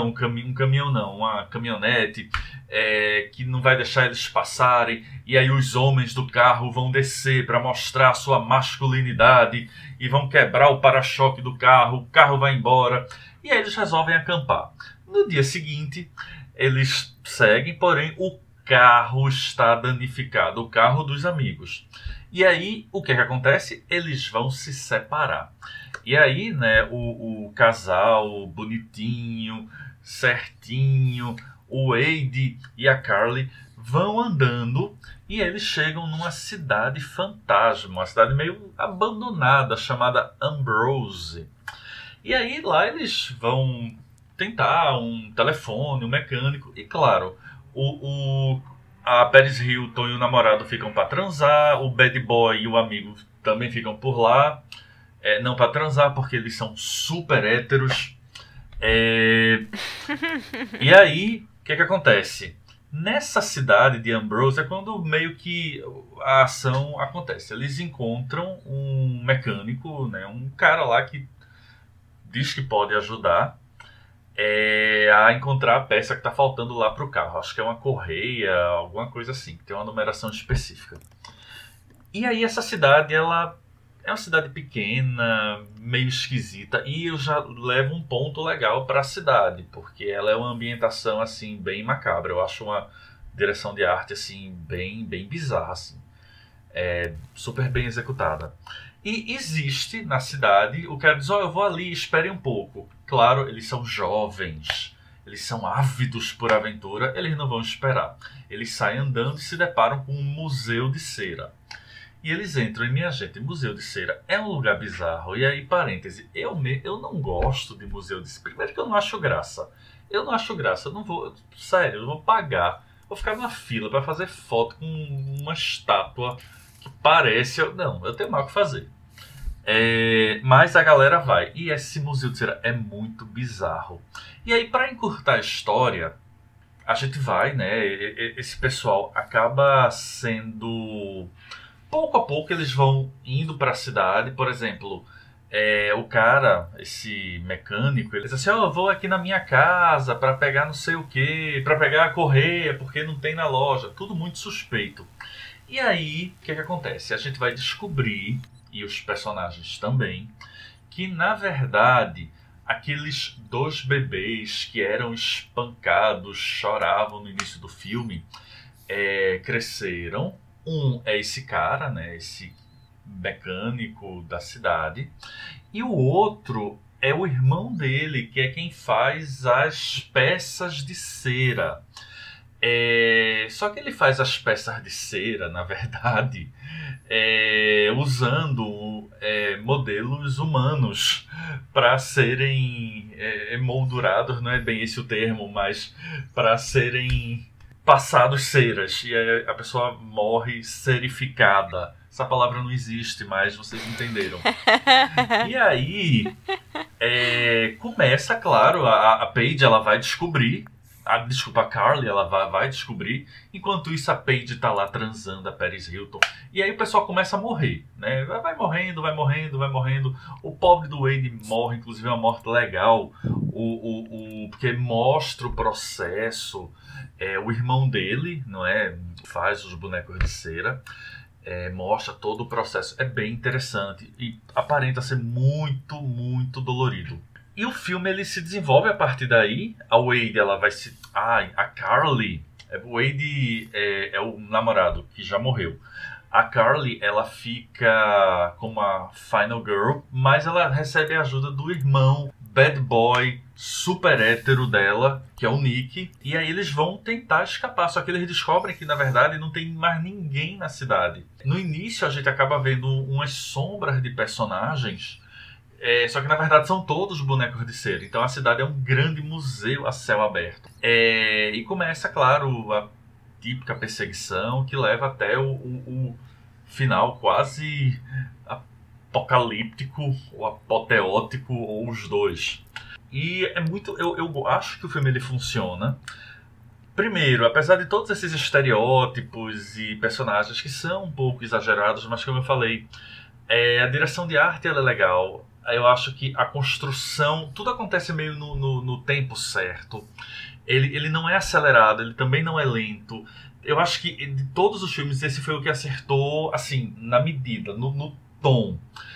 Speaker 2: caminhonete que não vai deixar eles passarem, e aí os homens do carro vão descer para mostrar a sua masculinidade e vão quebrar o para-choque do carro, o carro vai embora, e aí eles resolvem acampar. No dia seguinte, eles seguem, porém o carro está danificado, o carro dos amigos. E aí, o que acontece? Eles vão se separar. E aí, né, o casal bonitinho, certinho, o Wade e a Carly vão andando e eles chegam numa cidade fantasma, uma cidade meio abandonada, chamada Ambrose. E aí lá eles vão tentar um telefone, um mecânico, e claro, a Paris Hilton e o namorado ficam para transar, o bad boy e o amigo também ficam por lá, não para transar porque eles são super héteros. E aí, o que acontece? Nessa cidade de Ambrose é quando meio que a ação acontece. Eles encontram um mecânico, né, um cara lá que diz que pode ajudar a encontrar a peça que está faltando lá para o carro. Acho que é uma correia, alguma coisa assim, que tem uma numeração específica. E aí essa cidade, ela é uma cidade pequena, meio esquisita, e eu já levo um ponto legal para a cidade, porque ela é uma ambientação assim bem macabra. Eu acho uma direção de arte assim bem bizarra, assim. Super bem executada. E existe na cidade o cara diz: eu vou ali, espere um pouco. Claro, eles são jovens, eles são ávidos por aventura, eles não vão esperar. Eles saem andando e se deparam com um museu de cera. E eles entram, e minha gente, museu de cera é um lugar bizarro. E aí, parêntese, eu não gosto de museu de cera. Primeiro que eu não acho graça. Eu não vou, sério, eu não vou pagar. Vou ficar numa fila para fazer foto com uma estátua que parece... eu tenho mal o que fazer. Mas a galera vai. E esse museu de cera é muito bizarro. E aí, para encurtar a história, a gente vai, né? Esse pessoal acaba sendo... Pouco a pouco eles vão indo para a cidade. Por exemplo, o cara, esse mecânico, ele diz assim: eu vou aqui na minha casa para pegar não sei o que, para pegar a correia, porque não tem na loja. Tudo muito suspeito. E aí, o que acontece? A gente vai descobrir, e os personagens também, que na verdade aqueles 2 bebês que eram espancados, choravam no início do filme, cresceram. Um é esse cara, né, esse mecânico da cidade, e o outro é o irmão dele, que é quem faz as peças de cera. Só que ele faz as peças de cera, na verdade, usando modelos humanos para serem emoldurados, não é bem esse o termo, mas para serem passados ceras, e a pessoa morre cerificada. Essa palavra não existe, mas vocês entenderam. E aí começa, claro, a Paige, ela vai descobrir, a Carly, ela vai descobrir. Enquanto isso, a Paige tá lá transando a Paris Hilton. E aí o pessoal começa a morrer, né? Vai morrendo. O pobre do Wade morre, inclusive é uma morte legal, porque mostra o processo. O irmão dele, não é? Faz os bonecos de cera. Mostra todo o processo. É bem interessante e aparenta ser muito, muito dolorido. E o filme ele se desenvolve a partir daí. A Wade, ela vai se... a Carly... O Wade é o namorado que já morreu. A Carly, ela fica como a final girl, mas ela recebe a ajuda do irmão bad boy, super hétero dela, que é o Nick. E aí eles vão tentar escapar, só que eles descobrem que na verdade não tem mais ninguém na cidade. No início a gente acaba vendo umas sombras de personagens, só que na verdade são todos bonecos de cera. Então a cidade é um grande museu a céu aberto. E começa, claro, a típica perseguição que leva até o final quase apocalíptico ou apoteótico, ou os dois. E é muito... Eu acho que o filme ele funciona. Primeiro, apesar de todos esses estereótipos e personagens que são um pouco exagerados, mas como eu falei, a direção de arte ela é legal. Eu acho que a construção, tudo acontece meio no tempo certo. Ele não é acelerado, ele também não é lento. Eu acho que de todos os filmes, esse foi o que acertou, assim, na medida, no tom.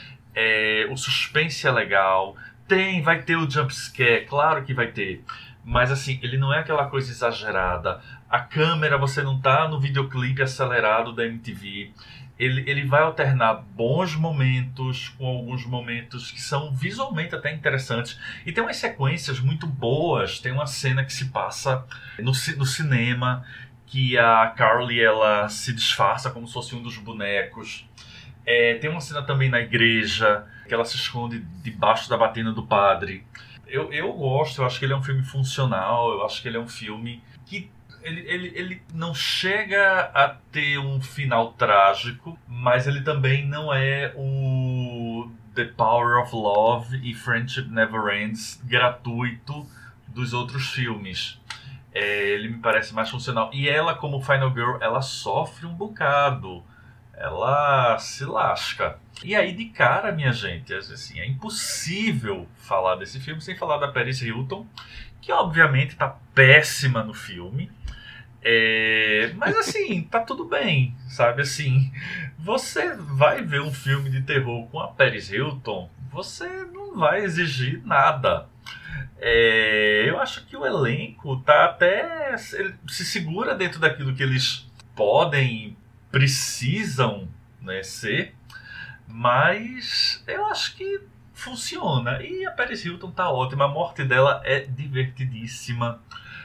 Speaker 2: O suspense é legal. Vai ter o jumpscare, claro que vai ter. Mas assim, ele não é aquela coisa exagerada. A câmera, você não tá no videoclipe acelerado da MTV. Ele vai alternar bons momentos com alguns momentos que são visualmente até interessantes. E tem umas sequências muito boas. Tem uma cena que se passa no cinema, que a Carly ela se disfarça como se fosse um dos bonecos. Tem uma cena também na igreja, que ela se esconde debaixo da batina do padre. Eu gosto, eu acho que ele é um filme funcional, eu acho que ele é um filme que ele não chega a ter um final trágico, mas ele também não é o The Power of Love e Friendship Never Ends gratuito dos outros filmes. Ele me parece mais funcional. E ela, como Final Girl, ela sofre um bocado. Ela se lasca. E aí, de cara, minha gente, assim, é impossível falar desse filme sem falar da Paris Hilton, que obviamente tá péssima no filme. Mas assim, tá tudo bem, sabe? Assim, você vai ver um filme de terror com a Paris Hilton, você não vai exigir nada. Eu acho que o elenco tá até... ele se segura dentro daquilo que eles podem, precisam, né, ser, mas eu acho que funciona. E a Paris Hilton tá ótima, a morte dela é divertidíssima.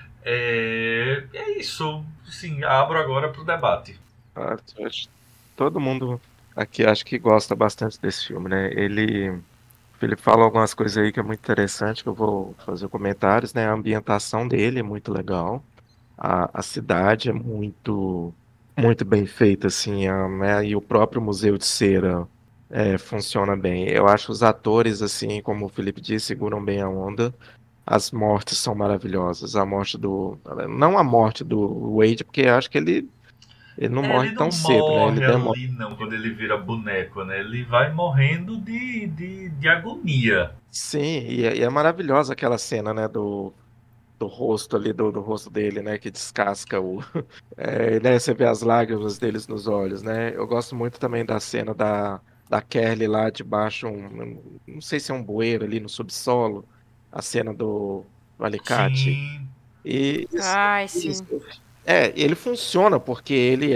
Speaker 2: É isso. Sim, abro agora pro debate.
Speaker 3: Eu acho que todo mundo aqui acho que gosta bastante desse filme, né? O Felipe fala algumas coisas aí que é muito interessante, que eu vou fazer comentários, né? A ambientação dele é muito legal. A cidade é muito bem feita, assim, né? E o próprio Museu de Cera funciona bem. Eu acho os atores, assim, como o Felipe disse, seguram bem a onda. As mortes são maravilhosas. A morte do. Não a morte do Wade, porque eu acho que ele não morre
Speaker 2: Ele não
Speaker 3: tão cedo, né? Ele
Speaker 2: morre
Speaker 3: demora.
Speaker 2: ali, não, quando ele vira boneco, né? Ele vai morrendo de agonia.
Speaker 3: Sim, e é maravilhosa aquela cena, né? Do rosto ali, do rosto dele, né? Que descasca o. Né, você vê as lágrimas deles nos olhos, né? Eu gosto muito também da cena da Kelly lá debaixo, não sei se é um bueiro ali no subsolo, a cena do alicate.
Speaker 2: Sim.
Speaker 3: E
Speaker 1: Ai,
Speaker 3: isso.
Speaker 1: sim.
Speaker 3: Ele funciona porque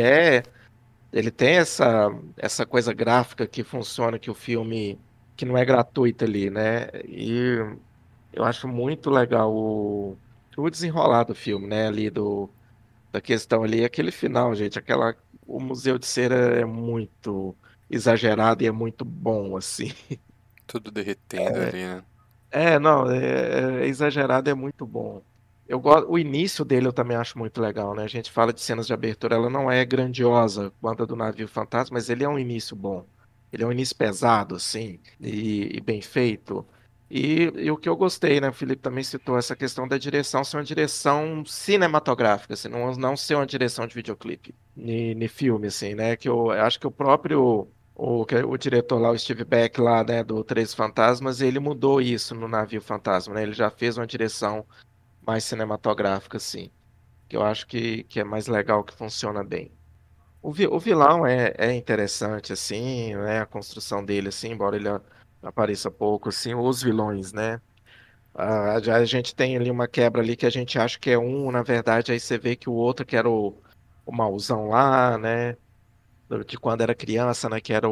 Speaker 3: ele tem essa coisa gráfica que funciona, que o filme, que não é gratuito ali, né? E eu acho muito legal o desenrolar do filme, né? Ali da questão ali, aquele final, gente, o Museu de Cera é muito exagerado e é muito bom, assim.
Speaker 4: Tudo derretendo ali, né?
Speaker 3: Não, é exagerado, é muito bom. O início dele eu também acho muito legal, né? A gente fala de cenas de abertura, ela não é grandiosa quanto a do Navio Fantasma, mas ele é um início bom. Ele é um início pesado, assim, e bem feito. E o que eu gostei, né? O Felipe também citou essa questão da direção ser uma direção cinematográfica, assim, não ser uma direção de videoclipe, de filme, assim, né? Que eu acho que o próprio o diretor lá, o Steve Beck, lá, né, do Três Fantasmas, ele mudou isso no Navio Fantasma, né? Ele já fez uma direção mais cinematográfica, assim, que eu acho que é mais legal, que funciona bem. O vilão é interessante, assim, né? A construção dele, assim, embora ele apareça pouco, assim, os vilões, né? Já a gente tem ali uma quebra ali que a gente acha que é um, na verdade, aí você vê que o outro que era o mauzão lá, né? De quando era criança, né? Que era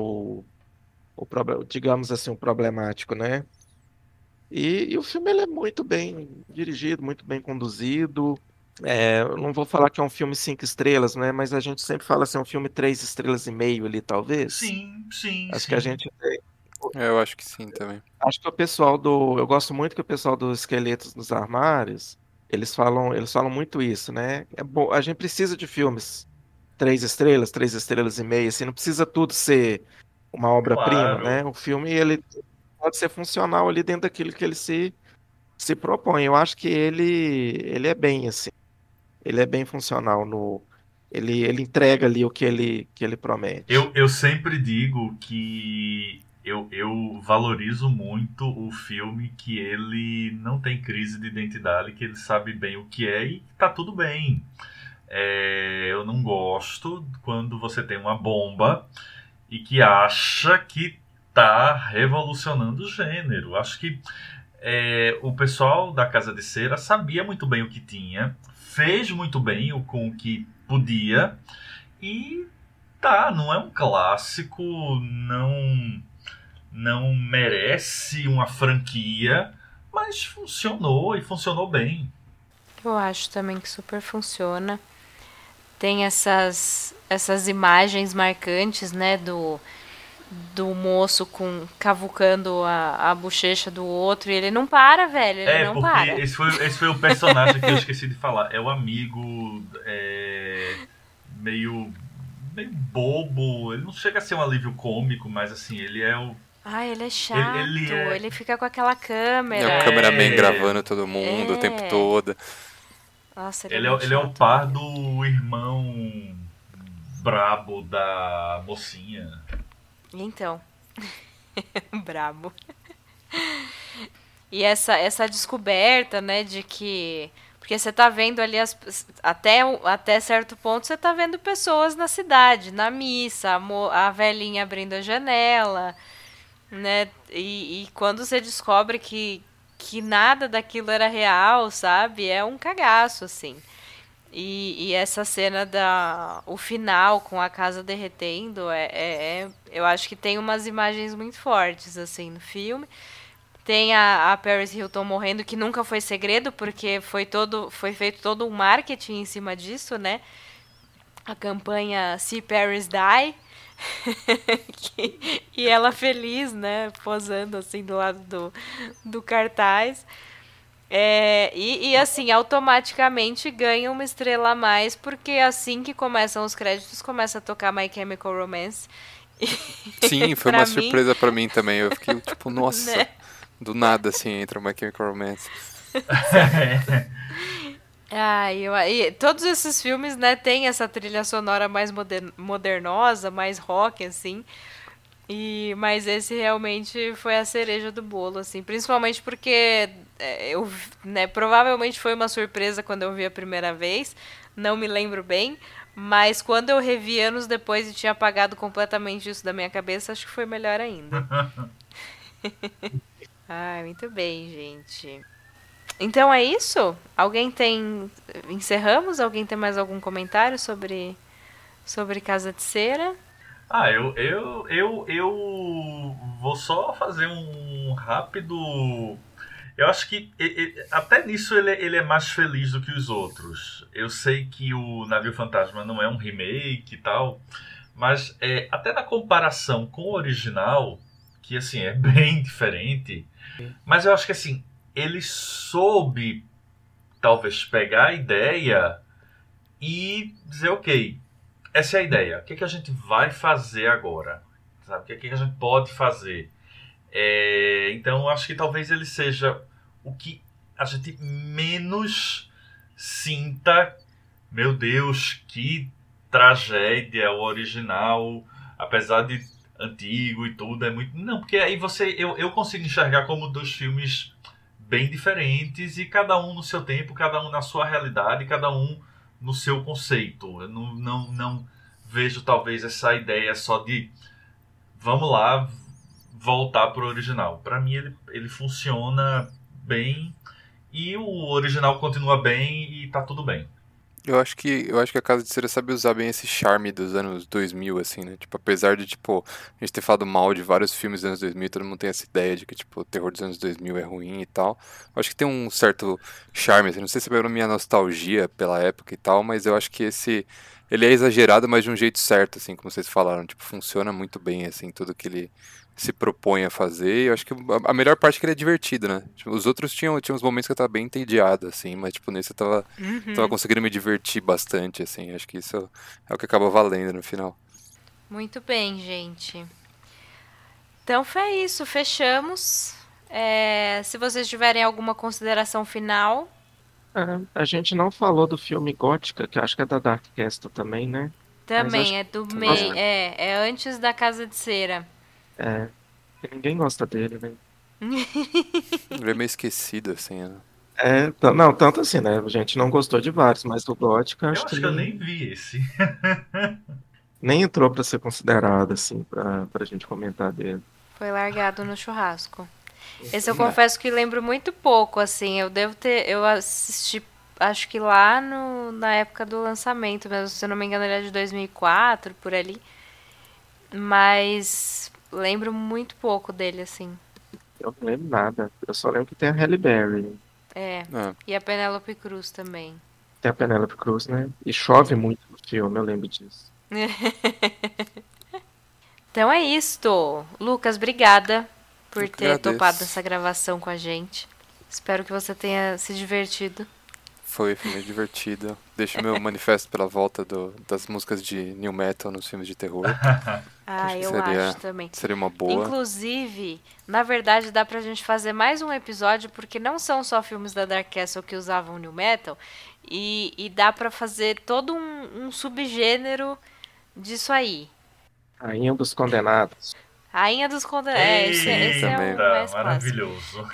Speaker 3: digamos assim, o problemático, né? E o filme ele é muito bem dirigido, muito bem conduzido. Eu não vou falar que é um filme 5 estrelas, né? Mas a gente sempre fala assim, é um filme 3 estrelas e meio ali, talvez.
Speaker 2: Sim, sim,
Speaker 3: Acho que a
Speaker 2: sim.
Speaker 3: gente
Speaker 4: Eu acho que sim também.
Speaker 3: acho que o pessoal eu gosto muito que o pessoal dos Esqueletos nos Armários, eles falam muito isso, né? É bom, a gente precisa de filmes 3 estrelas, 3 estrelas e meia, assim, não precisa tudo ser uma obra-prima, né?
Speaker 2: Claro.
Speaker 3: O filme ele pode ser funcional ali dentro daquilo que ele se propõe. Eu acho que ele é bem assim, ele é bem funcional no ele entrega ali o que ele promete.
Speaker 2: Eu sempre digo que eu valorizo muito o filme que ele não tem crise de identidade, que ele sabe bem o que é e tá tudo bem. Eu não gosto quando você tem uma bomba e que acha que tá revolucionando o gênero. Acho que o pessoal da Casa de Cera sabia muito bem o que tinha, fez muito bem com o que podia. E tá, não é um clássico, não merece uma franquia, mas funcionou e funcionou bem.
Speaker 1: Eu acho também que super funciona. Tem essas imagens marcantes, né, do moço cavucando a bochecha do outro, e ele não para, velho, ele não
Speaker 2: porque
Speaker 1: para.
Speaker 2: esse foi o personagem que eu esqueci de falar. É o amigo meio bobo. Ele não chega a ser um alívio cômico, mas assim, ele é o...
Speaker 1: Ele é chato, ele fica com aquela
Speaker 4: É
Speaker 1: câmera.
Speaker 4: o cameraman gravando todo mundo o tempo todo.
Speaker 1: Nossa,
Speaker 2: ele é o par do irmão brabo da mocinha.
Speaker 1: Então, brabo. E essa descoberta, né, de que... Porque você tá vendo ali, até certo ponto, você tá vendo pessoas na cidade, na missa, a velhinha abrindo a janela, né? E quando você descobre que nada daquilo era real, sabe? É um cagaço, assim. E essa cena o final com a casa derretendo, eu acho que tem umas imagens muito fortes, assim, no filme. Tem a Paris Hilton morrendo, que nunca foi segredo, porque foi feito todo um marketing em cima disso, né? A campanha See Paris Die. E ela feliz, né? Posando assim do lado do cartaz. E assim, automaticamente ganha uma estrela a mais, porque assim que começam os créditos, começa a tocar My Chemical Romance.
Speaker 4: Sim, foi uma surpresa pra mim também. Eu fiquei tipo, nossa, né? Do nada assim entra My Chemical Romance.
Speaker 1: E todos esses filmes, né, tem essa trilha sonora mais modernosa, mais rock, assim. Mas esse realmente foi a cereja do bolo, assim. Principalmente porque provavelmente foi uma surpresa quando eu vi a primeira vez. Não me lembro bem. Mas quando eu revi anos depois e tinha apagado completamente isso da minha cabeça, acho que foi melhor ainda. Muito bem, gente. Então é isso? Encerramos? Alguém tem mais algum comentário sobre Casa de Cera?
Speaker 2: Eu vou só fazer um rápido... Eu acho que até nisso ele é mais feliz do que os outros. Eu sei que o Navio Fantasma não é um remake e tal, mas até na comparação com o original, que assim é bem diferente, mas eu acho que assim, ele soube talvez pegar a ideia e dizer, ok, essa é a ideia. O que a gente vai fazer agora? Sabe? O que a gente pode fazer? Então, acho que talvez ele seja o que a gente menos sinta. Meu Deus, que tragédia, o original, apesar de antigo e tudo, é muito... Não, porque aí eu consigo enxergar como dois filmes bem diferentes e cada um no seu tempo, cada um na sua realidade, cada um no seu conceito. Eu não vejo talvez essa ideia só de vamos lá voltar pro original. Para mim ele funciona bem e o original continua bem e tá tudo bem.
Speaker 4: Eu acho que a Casa de Cera sabe usar bem esse charme dos anos 2000, assim, né? Tipo, apesar de, tipo, a gente ter falado mal de vários filmes dos anos 2000, todo mundo tem essa ideia de que, tipo, o terror dos anos 2000 é ruim e tal. Eu acho que tem um certo charme, assim, não sei se é pela minha nostalgia pela época e tal, mas eu acho que ele é exagerado, mas de um jeito certo, assim, como vocês falaram. Tipo, funciona muito bem, assim, tudo que ele se propõe a fazer. E eu acho que a melhor parte é que ele é divertido, né? Tipo, os outros tinham uns momentos que eu tava bem entediado, assim, mas, tipo, nesse eu tava conseguindo me divertir bastante, assim. Acho que isso é o que acaba valendo no final.
Speaker 1: Muito bem, gente. Então foi isso, fechamos. Se vocês tiverem alguma consideração final...
Speaker 3: A gente não falou do filme Gótica, que acho que é da Dark Castle também, né?
Speaker 1: Também, é do meio. É antes da Casa de Cera.
Speaker 3: Ninguém gosta dele, né?
Speaker 4: Ele é meio esquecido, assim, né?
Speaker 3: Não, tanto assim, né? A gente não gostou de vários, mas do Gótica
Speaker 2: acho que eu nem vi esse.
Speaker 3: Nem entrou pra ser considerado, assim, pra gente comentar dele.
Speaker 1: Foi largado no churrasco. Esse eu confesso que lembro muito pouco, assim. Eu assisti acho que lá na época do lançamento mesmo, se eu não me engano ele é de 2004, por ali. Mas lembro muito pouco dele, assim.
Speaker 3: Eu não lembro nada. Eu só lembro que tem a Halle Berry.
Speaker 1: É,
Speaker 4: Ah,
Speaker 1: e a Penélope Cruz também.
Speaker 3: Tem a Penélope Cruz, né? E chove muito no filme, eu lembro disso.
Speaker 1: Então é isto. Lucas, obrigada por
Speaker 4: Eu que
Speaker 1: ter
Speaker 4: agradeço.
Speaker 1: topado essa gravação com a gente. Espero que você tenha se divertido.
Speaker 4: foi meio divertido. Deixo meu manifesto pela volta das músicas de New Metal nos filmes de terror.
Speaker 1: Ah,
Speaker 4: que
Speaker 1: eu
Speaker 4: seria-
Speaker 1: acho também.
Speaker 4: Seria uma boa.
Speaker 1: Inclusive, na verdade, dá pra gente fazer mais um episódio, porque não são só filmes da Dark Castle que usavam New Metal, e dá pra fazer todo um subgênero disso aí.
Speaker 3: Rainha dos Condenados.
Speaker 1: Rainha dos Condenados. Esse é o
Speaker 2: Eita,
Speaker 1: mais clássico.
Speaker 2: maravilhoso.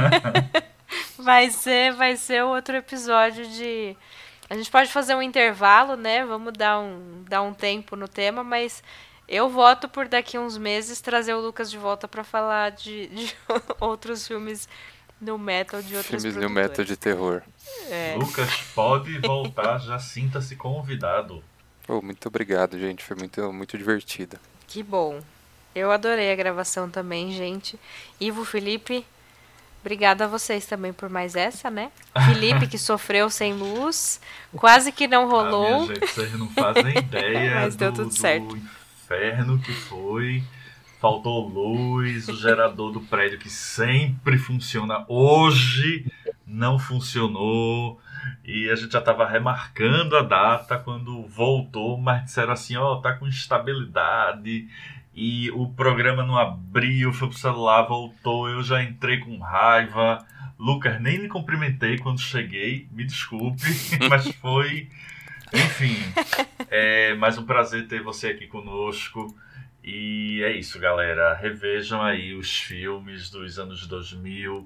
Speaker 1: Vai ser outro episódio de... A gente pode fazer um intervalo, né? Vamos dar um tempo no tema, mas eu voto por daqui uns meses trazer o Lucas de volta pra falar de outros filmes no metal de outras
Speaker 4: Filmes New
Speaker 1: produtoras.
Speaker 4: Metal de terror.
Speaker 1: É.
Speaker 2: Lucas, pode voltar, já sinta-se convidado.
Speaker 4: Oh, muito obrigado, gente. Foi muito, muito divertido.
Speaker 1: Que bom. Eu adorei a gravação também, gente. Ivo, Felipe, obrigada a vocês também por mais essa, né? Felipe, que sofreu sem luz, quase que não
Speaker 2: Ah,
Speaker 1: rolou.
Speaker 2: minha gente, vocês não fazem ideia
Speaker 1: Mas deu tudo certo.
Speaker 2: do inferno que foi. Faltou luz, o gerador do prédio que sempre funciona, hoje não funcionou. E a gente já estava remarcando a data quando voltou, mas disseram assim, ó, tá com instabilidade. E o programa não abriu, foi pro celular, voltou, eu já entrei com raiva. Lucas, nem lhe cumprimentei quando cheguei, me desculpe, mas foi... Enfim, é mais um prazer ter você aqui conosco. E é isso, galera. Revejam aí os filmes dos anos 2000.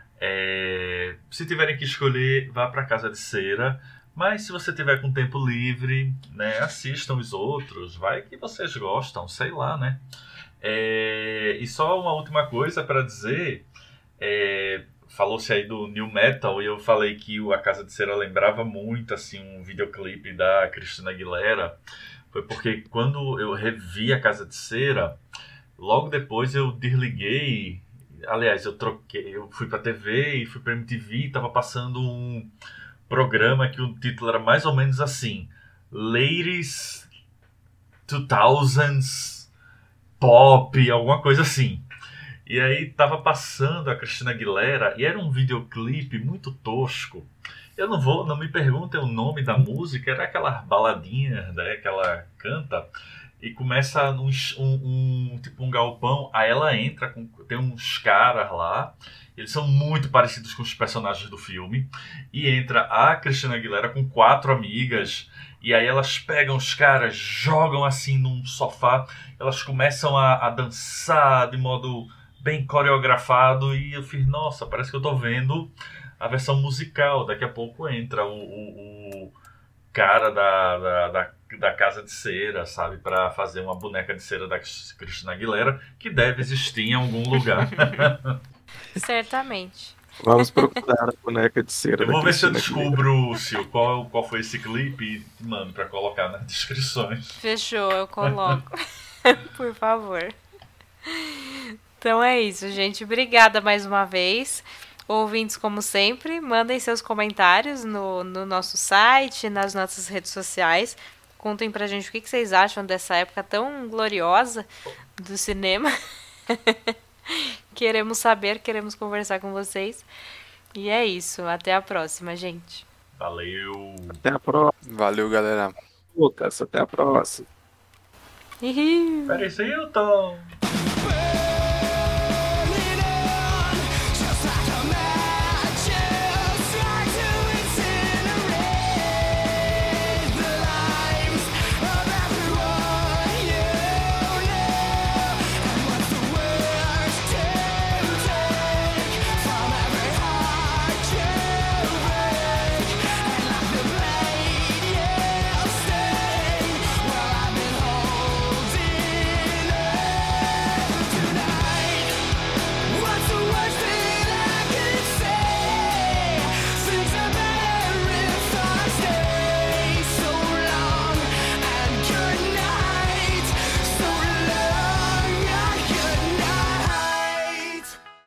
Speaker 2: Se tiverem que escolher, vá para Casa de Cera. Mas se você tiver com tempo livre, né, assistam os outros. Vai que vocês gostam, sei lá, né? E só uma última coisa para dizer. Falou-se aí do New Metal e eu falei que A Casa de Cera lembrava muito assim, um videoclipe da Christina Aguilera. Foi porque quando eu revi A Casa de Cera, logo depois eu desliguei. Aliás, eu fui pra TV e fui pra MTV e tava passando um programa que o título era mais ou menos assim: Ladies 2000s Pop, alguma coisa assim. E aí tava passando a Christina Aguilera e era um videoclipe muito tosco. Eu não me perguntem o nome da música, era aquelas baladinhas, né, que ela canta e começa tipo um galpão, aí ela entra, tem uns caras lá, eles são muito parecidos com os personagens do filme, e entra a Christina Aguilera com 4 amigas, e aí elas pegam os caras, jogam assim num sofá, elas começam a dançar de modo bem coreografado, e eu fiz, nossa, parece que eu tô vendo a versão musical. Daqui a pouco entra o cara da Casa de Cera, sabe? Pra fazer uma boneca de cera da Christina Aguilera, que deve existir em algum lugar.
Speaker 1: Certamente.
Speaker 3: Vamos procurar a boneca de cera.
Speaker 2: Eu vou
Speaker 3: da
Speaker 2: ver se eu
Speaker 3: Christina
Speaker 2: descubro, Sil, qual foi esse clipe e mando pra colocar nas descrições.
Speaker 1: Fechou, eu coloco. Por favor. Então é isso, gente. Obrigada mais uma vez. Ouvintes, como sempre, mandem seus comentários no nosso site, nas nossas redes sociais. Contem pra gente o que vocês acham dessa época tão gloriosa do cinema. Queremos saber, queremos conversar com vocês. E é isso. Até a próxima, gente.
Speaker 2: Valeu!
Speaker 3: Até a próxima,
Speaker 4: Valeu, galera.
Speaker 3: Lucas. Até a próxima.
Speaker 1: Uhul.
Speaker 2: Paris Hilton!